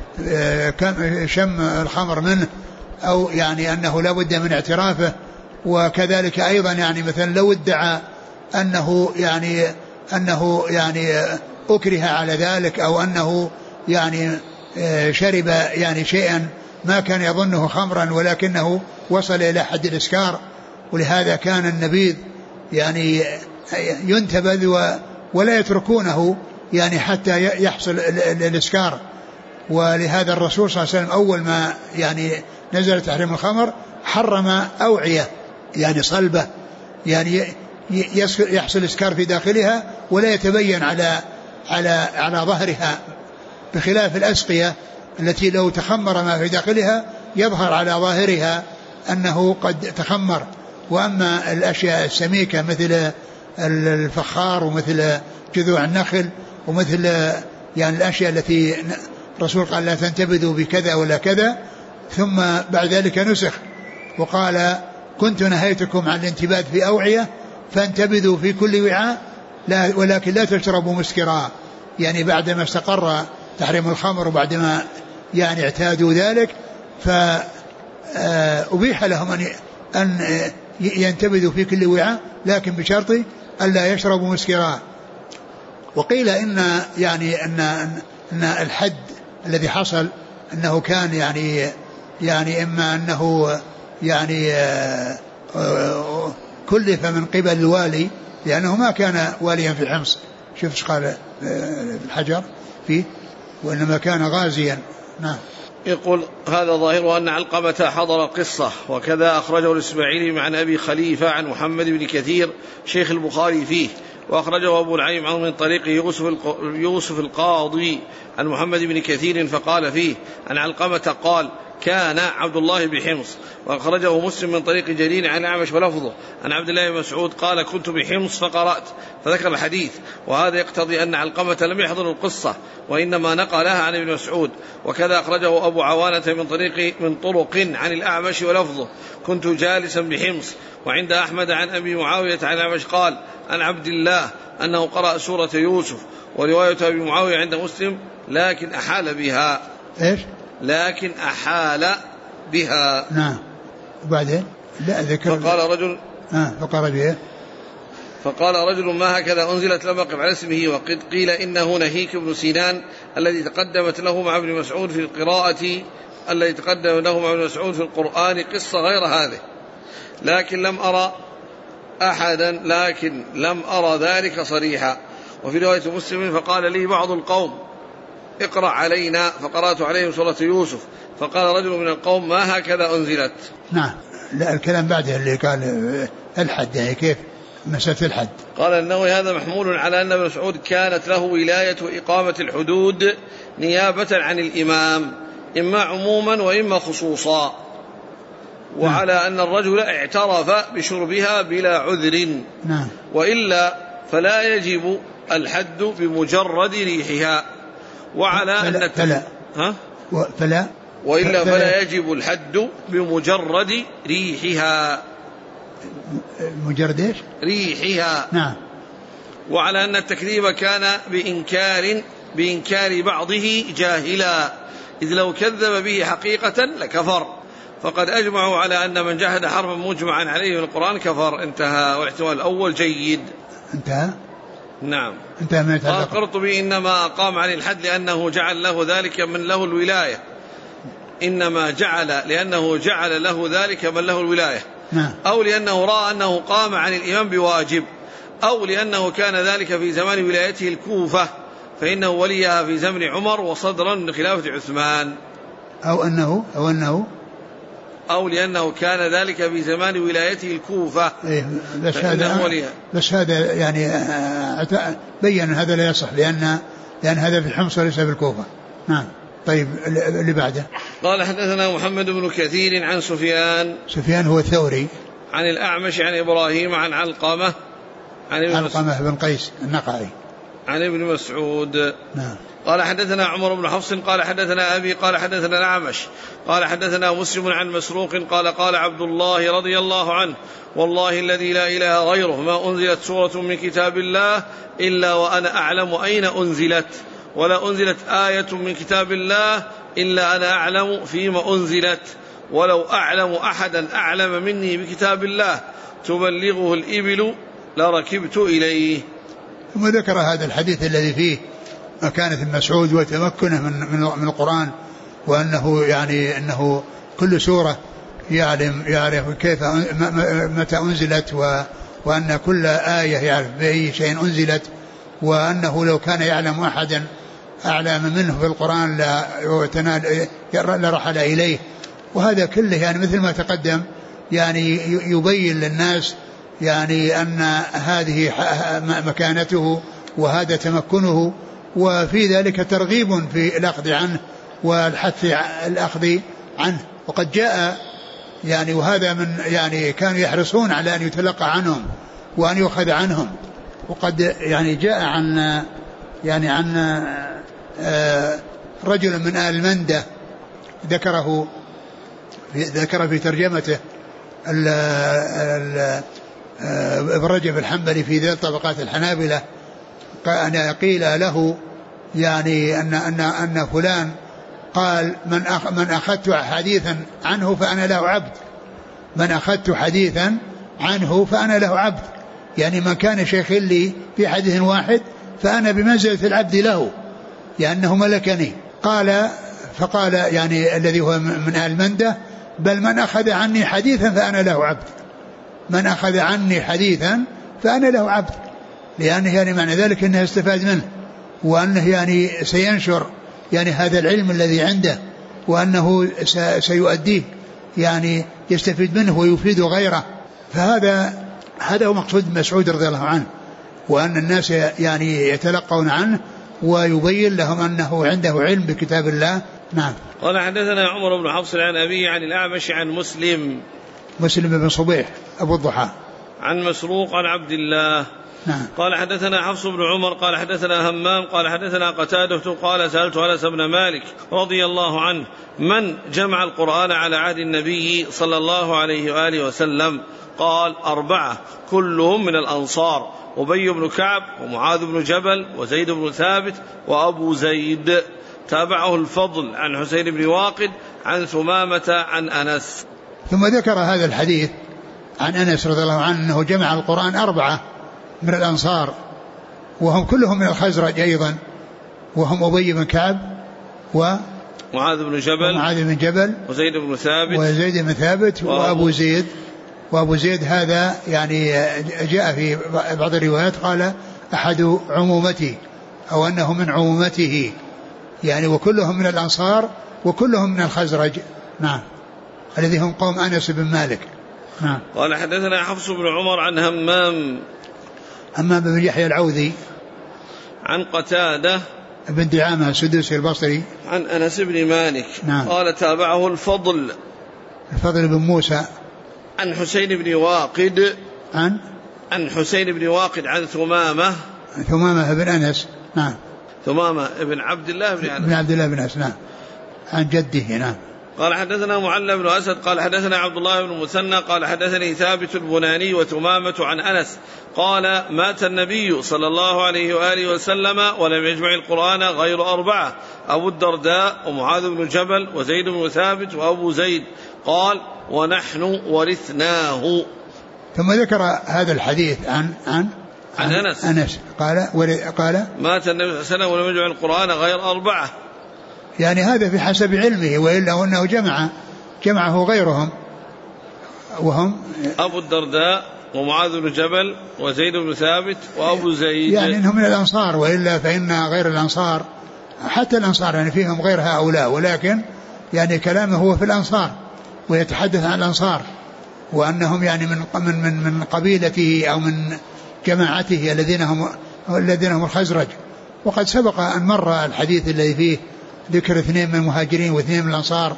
شم الخمر منه أو يعني أنه لا بد من اعترافه. وكذلك أيضا يعني مثلا لو ادعى أنه يعني أكره على ذلك أو أنه يعني شرب يعني شيئا ما كان يظنه خمرا ولكنه وصل إلى حد الإسكار ولهذا كان النبيذ يعني ينتبذ ولا يتركونه يعني حتى يحصل الإسكار. ولهذا الرسول صلى الله عليه وسلم أول ما يعني نزل تحريم الخمر حرم أوعية يعني صلبة يعني يحصل إسكار في داخلها ولا يتبين على ظهرها، بخلاف الأسقية التي لو تخمر ما في داخلها يظهر على ظاهرها أنه قد تخمر. وأما الأشياء السميكة مثل الفخار ومثل جذوع النخل ومثل يعني الأشياء التي الرسول قال لا تنتبذوا بكذا ولا كذا، ثم بعد ذلك نسخ وقال كنت نهيتكم عن الانتباذ في أوعية فانتبذوا في كل وعاء ولكن لا تشربوا مسكرا، يعني بعدما استقر تحريم الخمر وبعدما يعني اعتادوا ذلك فأبيح لهم أن ينتبذوا في كل وعاء لكن بشرط ألا يشربوا مسكرا. وقيل إن يعني أن الحد الذي حصل أنه كان يعني إما أنه يعني كلف من قبل الوالي لأنه ما كان واليا في حمص، شوف ايش قال الحجر فيه، وإنما كان غازيا. نعم. يقول هذا ظاهر أن علقمة حضر القصة، وكذا أخرجه الإسماعيلي عن أبي خليفة عن محمد بن كثير شيخ البخاري فيه، وأخرجه أبو نعيم عن من طريق يوسف القاضي عن محمد بن كثير فقال فيه عن علقمة قال كان عبد الله بحمص. وأخرجه مسلم من طريق جرير عن أعمش ولفظه عن عبد الله بن مسعود قال كنت بحمص فقرأت، فذكر الحديث. وهذا يقتضي أن علقمة لم يحضر القصة وإنما نقلها عن ابن مسعود. وكذا أخرجه أبو عوانة من طرق عن الأعمش ولفظه كنت جالسا بحمص. وعند أحمد عن أبي معاوية عن الأعمش قال عن عبد الله أنه قرأ سورة يوسف. ورواية أبي معاوية عند مسلم لكن أحال بها. إيش؟ لكن أحال بها. نعم. وبعدين لا ذكر فقال رجل فقال رجل ما هكذا أنزلت لم أقف على اسمه. وقد قيل إنه نهيك بن سنان الذي تقدمت له مع ابن مسعود في القراءة الذي تقدم له مع ابن مسعود في القرآن قصة غير هذه، لكن لم أرى ذلك صريحا. وفي رواية مسلم فقال لي بعض القوم اقرأ علينا فقرأت عليهم سورة يوسف، فقال رجل من القوم ما هكذا أنزلت. نعم. لا الكلام بعده اللي قال الحد يعني كيف مسألة الحد. قال النووي هذا محمول على أن ابن مسعود كانت له ولاية إقامة الحدود نيابة عن الإمام إما عموما وإما خصوصا، وعلى أن الرجل اعترف بشربها بلا عذر. نعم. وإلا فلا يجب الحد بمجرد ريحها. وعلى أن فلا يجب الحد بمجرد ريحها. مجرد ايش؟ ريحها. نعم. وعلى أن التكذيب كان بإنكار بعضه جاهلا، إذ لو كذب به حقيقة لكفر. فقد أجمعوا على أن من جحد حرفا مجمعا عليه من القرآن كفر. انتهى. والاحتمال الأول جيد. انتهى. نعم. انتهى. قال القرطبي إنما أقام عن الحد لأنه جعل له ذلك من له الولاية. إنما لأنه جعل له ذلك من له الولاية. نعم. أو لأنه رأى أنه قام عن الإمام بواجب، أو لأنه كان ذلك في زمان ولايته الكوفة فإنه وليها في زمن عمر وصدرا من خلافة عثمان. أو لأنه كان ذلك في زمان ولايته الكوفة. بس هذا يعني بيّن هذا لا يصح لأن هذا في الحمص وليس في الكوفة. نعم. طيب اللي بعده. قال حدثنا محمد بن كثير عن سفيان هو الثوري عن الأعمش عن إبراهيم عن علقمة بن قيس النقعي عن ابن مسعود. نعم. قال حدثنا عمر بن حفص قال حدثنا أبي قال حدثنا الأعمش قال حدثنا مسلم عن مسروق قال عبد الله رضي الله عنه والله الذي لا إله غيره ما أنزلت سورة من كتاب الله إلا وأنا أعلم أين أنزلت، ولا أنزلت آية من كتاب الله إلا أنا أعلم فيما أنزلت، ولو أعلم أحدا أعلم مني بكتاب الله تبلغه الإبل لركبت إليه. ثم ذكر هذا الحديث الذي فيه مكانة مسعود وتمكنه من القرآن، وأنه يعني أنه كل سورة يعرف كيف متى أنزلت وأن كل آية يعرف بأي شيء أنزلت، وأنه لو كان يعلم أحدا أعلم منه في القرآن لرحل إليه. وهذا كله يعني مثل ما تقدم يعني يبين للناس يعني أن هذه مكانته وهذا تمكنه، وفي ذلك ترغيب في الأخذ عنه والحث الأخذ عنه. وقد جاء يعني وهذا من يعني كانوا يحرصون على أن يتلقى عنهم وأن يؤخذ عنهم. وقد يعني جاء عن رجل من آل المندة ذكر في ترجمته ابن رجب الحنبلي في ذيل طبقات الحنابلة، أن قيل له يعني أن فلان قال من أخذت حديثا عنه فأنا له عبد، من أخذت حديثا عنه فأنا له عبد، يعني من كان شيخ لي في حديث واحد فأنا بمنزلة العبد له لأنه ملكني. فقال يعني الذي هو من آل المندة بل من أخذ عني حديثا فأنا له عبد، من أخذ عني حديثا فأنا له عبد، لأنه يعني معنى ذلك أنه يستفاد منه، وأنه يعني سينشر يعني هذا العلم الذي عنده، وأنه سيؤديه يعني يستفيد منه ويفيد غيره. هذا هو مقصود مسعود رضي الله عنه، وأن الناس يعني يتلقون عنه ويبين لهم أنه عنده علم بكتاب الله. نعم. قال حدثنا عمر بن حفص عن أبيه عن الأعمش عن مسلم بن صبيح أبو الضحى عن مسروق عن عبد الله. نعم. قال حدثنا حفص بن عمر قال حدثنا همام قال حدثنا قتادة قال سألت أنس بن مالك رضي الله عنه من جمع القرآن على عهد النبي صلى الله عليه وآله وسلم؟ قال 4 كلهم من الأنصار، أبي بن كعب ومعاذ بن جبل وزيد بن ثابت وأبو زيد. تابعه الفضل عن حسين بن واقد عن ثمامة عن أنس. ثم ذكر هذا الحديث عن أنس رضي الله عنه أنه جمع القرآن 4 من الأنصار، وهم كلهم من الخزرج أيضا، وهم أبي بن كعب ومعاذ بن جبل وزيد بن ثابت وأبو زيد هذا يعني جاء في بعض الروايات قال أحد عمومته أو أنه من عمومته يعني، وكلهم من الأنصار وكلهم من الخزرج. نعم. الذي هم قوم أنس بن مالك. نعم. قال حدثنا حفص بن عمر عن همام بن يحيى العوذي عن قتادة بن دعامة السدوسي البصري عن أنس بن مالك. نعم. قال تابعه الفضل بن موسى عن حسين بن واقد عن حسين بن واقد عن ثمامة بن أنس. نعم. ثمامة بن عبد الله بن أنس. نعم. عن جده. نعم. قال حدثنا معل بن أسد قال حدثنا عبد الله بن مثنى قال حدثني ثابت البناني وثمامة عن أنس قال مات النبي صلى الله عليه وآله وسلم ولم يجمع القرآن غير 4 أبو الدرداء ومعاذ بن جبل وزيد بن ثابت وأبو زيد. قال ونحن ورثناه. ثم ذكر هذا الحديث عن أنس قال مات النبي صلى الله عليه وسلم ولم يجمع القرآن غير 4، يعني هذا بحسب علمه، وإلا أنه جمعه غيرهم، وهم أبو الدرداء ومعاذ بن جبل وزيد بن ثابت وأبو زيد، يعني إنهم من الأنصار، وإلا فإن غير الأنصار حتى الأنصار يعني فيهم غير هؤلاء، ولكن يعني كلامه هو في الأنصار ويتحدث عن الأنصار، وأنهم يعني من قبيلته أو من جماعته الذين هم الخزرج. وقد سبق أن مر الحديث الذي فيه ذكر 2 من المهاجرين و2 من الأنصار،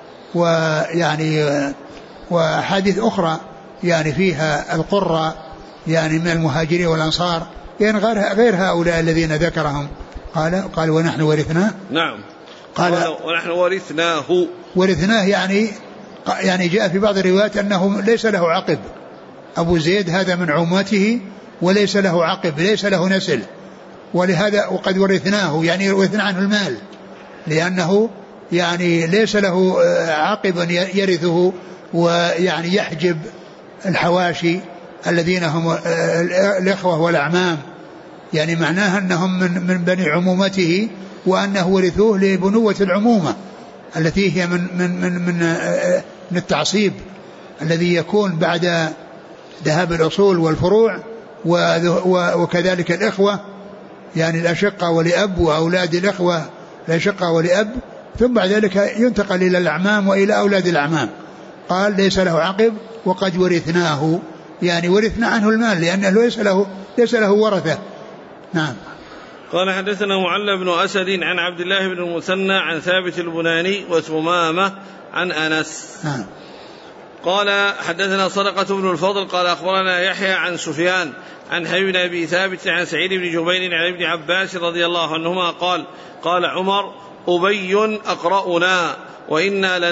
ويعني وحديث أخرى يعني فيها القرى يعني من المهاجرين والأنصار، يعني غير هؤلاء الذين ذكرهم. قال ونحن ورثناه. نعم. قال ونحن ورثناه يعني جاء في بعض الروايات أنه ليس له عقب، أبو زيد هذا من عمته وليس له عقب، ليس له نسل، ولهذا وقد ورثناه يعني ورثنا عنه المال، لأنه يعني ليس له عقب يرثه ويعني يحجب الحواشي الذين هم الإخوة والأعمام، يعني معناها أنهم من بني عمومته، وأنه ورثوه لبنوة العمومة التي هي من التعصيب الذي يكون بعد ذهاب الأصول والفروع وكذلك الإخوة يعني الأشقة ولأب وأولاد الإخوة الأشقة ولأب، ثم بعد ذلك ينتقل إلى الأعمام وإلى أولاد الأعمام. قال ليس له عقب وقد ورثناه، يعني ورثنا عنه المال لأنه ليس له ورثة. نعم. قال حدثنا معل بن أسد عن عبد الله بن المثنى عن ثابت البناني وثمامة عن أنس. نعم. قال حدثنا صدقة بن الفضل قال أخبرنا يحيى عن سفيان عن حبيب بن أبي ثابت عن سعيد بن جبير عن ابن عباس رضي الله عنهما قال قال عمر أبي أقرأنا وإنا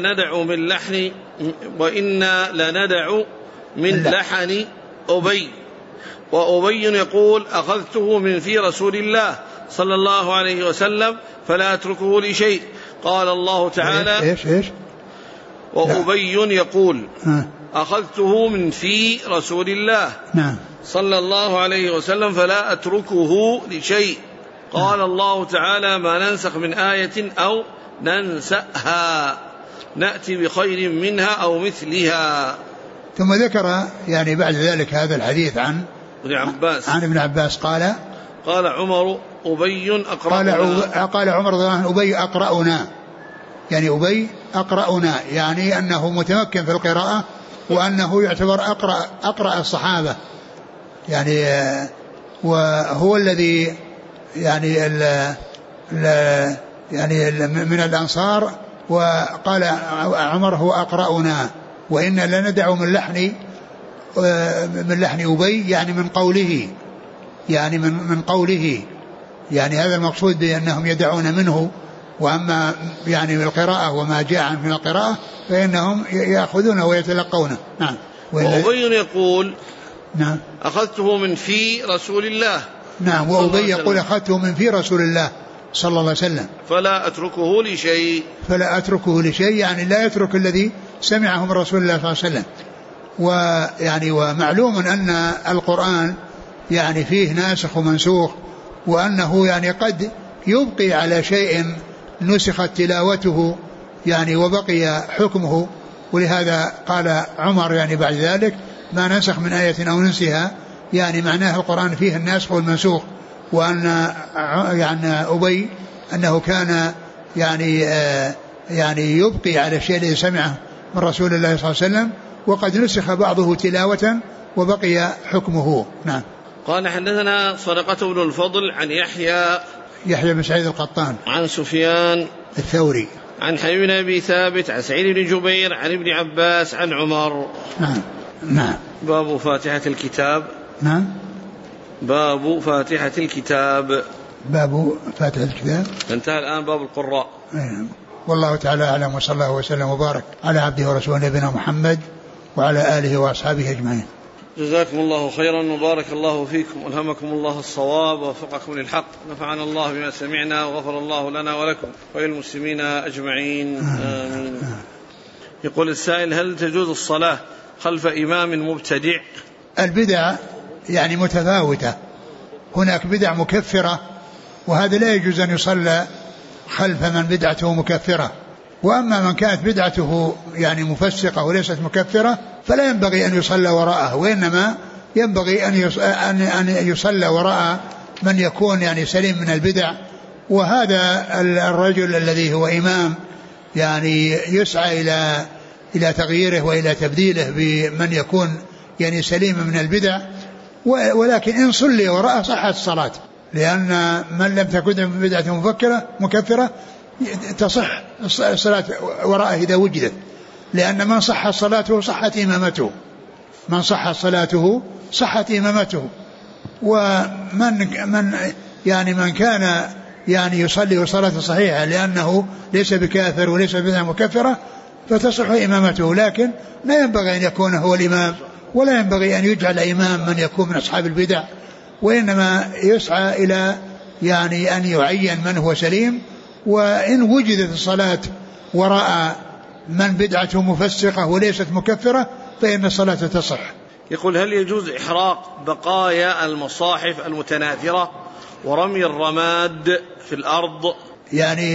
لندع من لحن أبي، وأبي يقول أخذته من في رسول الله صلى الله عليه وسلم فلا أتركه لشيء. قال الله تعالى إيش وأبي يقول أخذته من في رسول الله صلى الله عليه وسلم فلا أتركه لشيء. قال الله تعالى ما ننسخ من آية أو ننسأها نأتي بخير منها أو مثلها. ثم ذكر يعني بعد ذلك هذا الحديث عن ابن عباس قال عمر أبي أقرأنا. قال عمر رضي الله عنه أبي أقرأنا، يعني أبي أقرأنا يعني أنه متمكن في القراءة وأنه يعتبر أقرأ الصحابة، يعني وهو الذي يعني يعني من الأنصار. وقال عمر هو أقرأنا وإن لندع من لحن أبي يعني من قوله يعني هذا المقصود بأنهم يدعون منه، وأما يعني من القراءة وما جاء من القراءة فإنهم يأخذونه ويتلقونه. نعم. وأبي يقول نعم أخذته من في رسول الله. نعم. وأبي يقول أخذته من في رسول الله صلى الله عليه وسلم فلا أتركه لشيء يعني لا يترك الذي سمعه من رسول الله صلى الله عليه وسلم. ويعني ومعلوم أن القرآن يعني فيه ناسخ ومنسوخ، وأنه يعني قد يبقي على شيء نسخت تلاوته يعني وبقي حكمه. ولهذا قال عمر يعني بعد ذلك ما ننسخ من آية أو ننسها، يعني معناه القرآن فيه الناسخ والمنسوخ. وأن يعني أبي أنه كان يعني يبقي على الشيء الذي سمعه من رسول الله صلى الله عليه وسلم، وقد نسخ بعضه تلاوة وبقي حكمه. نعم. قال حدثنا صدقة بن الفضل عن يحيى بن سعيد القطان عن سفيان الثوري عن حبيب بن أبي ثابت عن سعيد بن جبير عن ابن عباس عن عمر. نعم. باب فاتحة الكتاب. نعم. باب فاتحة الكتاب. انتهى الآن باب القراء. والله تعالى أعلم، وصلى الله وسلم وبارك على عبده ورسوله نبينا محمد وعلى آله وأصحابه أجمعين. جزاكم الله خيرا وبارك الله فيكم والهمكم الله الصواب ووفقكم للحق، نفعنا الله بما سمعنا وغفر الله لنا ولكم وللمسلمين أجمعين آمين. يقول السائل هل تجوز الصلاة خلف إمام مبتدع؟ البدع يعني متفاوتة، هناك بدع مكفرة وهذا لا يجوز أن يصلى خلف من بدعته مكفرة، وأما من كانت بدعته يعني مفسقة وليست مكفرة فلا ينبغي أن يصلى وراءه، وإنما ينبغي أن يصلى وراء من يكون يعني سليم من البدع. وهذا الرجل الذي هو إمام يعني يسعى إلى تغييره وإلى تبديله بمن يكون يعني سليم من البدع، ولكن إن صلي وراءه صحت الصلاة، لأن من لم تكن بدعة مكفرة تصح الصلاة وراءه إذا وجدت، لأن من صح صلاته صحت إمامته، ومن يعني من كان يعني يصلي صلاة صحيحة لأنه ليس بكافر وليس بدعة مكفرة فتصح إمامته، لكن لا ينبغي أن يكون هو الإمام ولا ينبغي أن يجعل إمام من يكون من أصحاب البدع، وإنما يسعى إلى يعني أن يعين من هو سليم. وإن وجدت الصلاة وراء من بدعته مفسقة وليست مكفرة فإن الصلاة تصح. يقول هل يجوز إحراق بقايا المصاحف المتناثرة ورمي الرماد في الأرض؟ يعني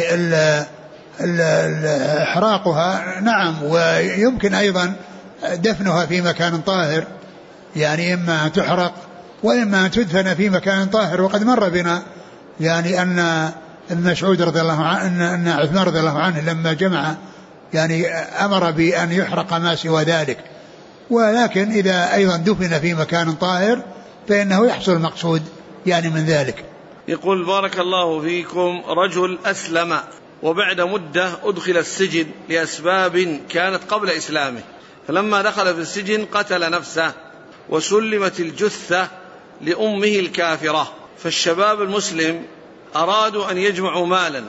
إحراقها نعم، ويمكن أيضا دفنها في مكان طاهر، يعني إما أن تحرق وإما أن تدفن في مكان طاهر. وقد مر بنا يعني أن ابن مسعود رضي الله عنه أن عثمان رضي الله عنه لما جمع يعني أمر بأن يحرق ما سوى ذلك، ولكن إذا أيضا دفن في مكان طاهر فإنه يحصل المقصود يعني من ذلك. يقول بارك الله فيكم: رجل أسلم وبعد مدة أدخل السجن لأسباب كانت قبل إسلامه، فلما دخل في السجن قتل نفسه وسلمت الجثة لأمه الكافرة، فالشباب المسلم أرادوا أن يجمعوا مالا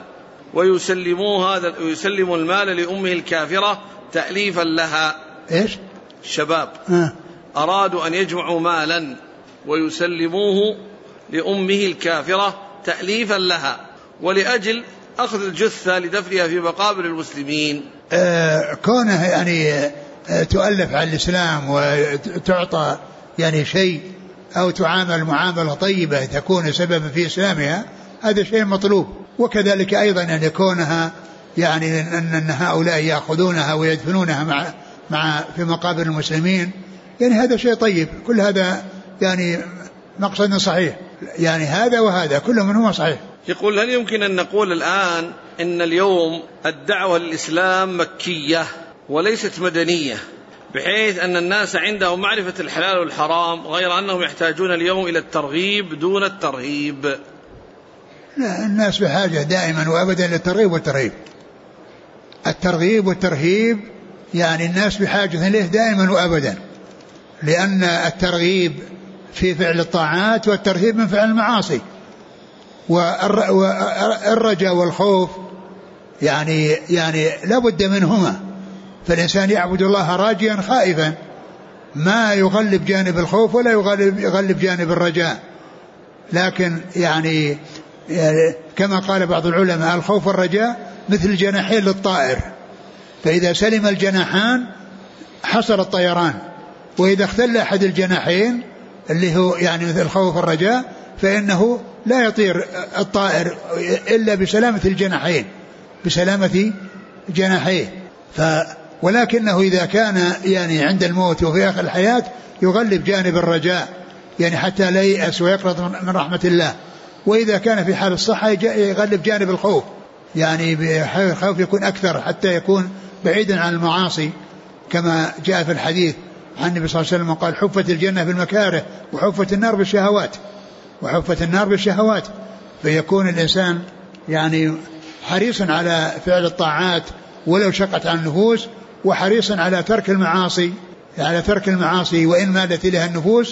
ويسلموا المال لأمه الكافرة تأليفا لها. إيش؟ الشباب أرادوا أن يجمعوا مالا ويسلموه لأمه الكافرة تأليفا لها ولأجل أخذ الجثة لدفنها في مقابر المسلمين. كونه يعني تؤلف على الإسلام وتعطى يعني شيء أو تعامل معاملة طيبة تكون سببا في إسلامها، هذا شيء مطلوب. وكذلك أيضا أن يكونها يعني أن هؤلاء يأخذونها ويدفنونها مع في مقابر المسلمين، يعني هذا شيء طيب. كل هذا يعني مقصد صحيح، يعني هذا وهذا كل منهما صحيح. يقول: هل يمكن أن نقول الآن إن اليوم الدعوة للإسلام مكية وليست مدنية، بحيث أن الناس عندهم معرفة الحلال والحرام، غير أنهم يحتاجون اليوم إلى الترغيب دون الترهيب؟ لا، الناس بحاجة دائما وأبدا للترغيب والترهيب. الترغيب والترهيب يعني الناس بحاجة إليه دائما وأبدا، لأن الترغيب في فعل الطاعات والترهيب من فعل المعاصي. والرجاء والخوف يعني لا بد منهما، فالإنسان يعبد الله راجيا خائفا، ما يغلب جانب الخوف ولا يغلب جانب الرجاء. لكن يعني كما قال بعض العلماء: الخوف والرجاء مثل الجناحين للطائر، فإذا سلم الجناحان حصل الطيران، وإذا اختل أحد الجناحين اللي هو يعني مثل الخوف والرجاء فإنه لا يطير الطائر إلا بسلامة الجناحين، بسلامة جناحيه. ولكنه إذا كان يعني عند الموت وفي آخر الحياة يغلب جانب الرجاء، يعني حتى لا ييأس ويقنط من رحمة الله. وإذا كان في حال الصحة يغلب جانب الخوف، يعني الخوف يكون أكثر حتى يكون بعيدا عن المعاصي، كما جاء في الحديث عن النبي صلى الله عليه وسلم قال: حفت الجنة بالمكاره وحفت النار بالشهوات، وحفت النار بالشهوات. فيكون الإنسان يعني حريصا على فعل الطاعات ولو شقت عن النفوس، وحريصا على ترك المعاصي وإن مالت إليها النفوس،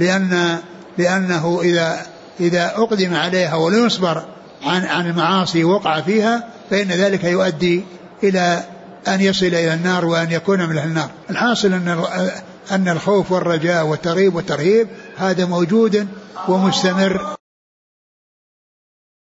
لأنه إذا أقدم عليها ولم يصبر عن المعاصي وقع فيها فإن ذلك يؤدي إلى أن يصل إلى النار وأن يكون من أهل النار. الحاصل أن الخوف والرجاء والترغيب والترهيب هذا موجود ومستمر.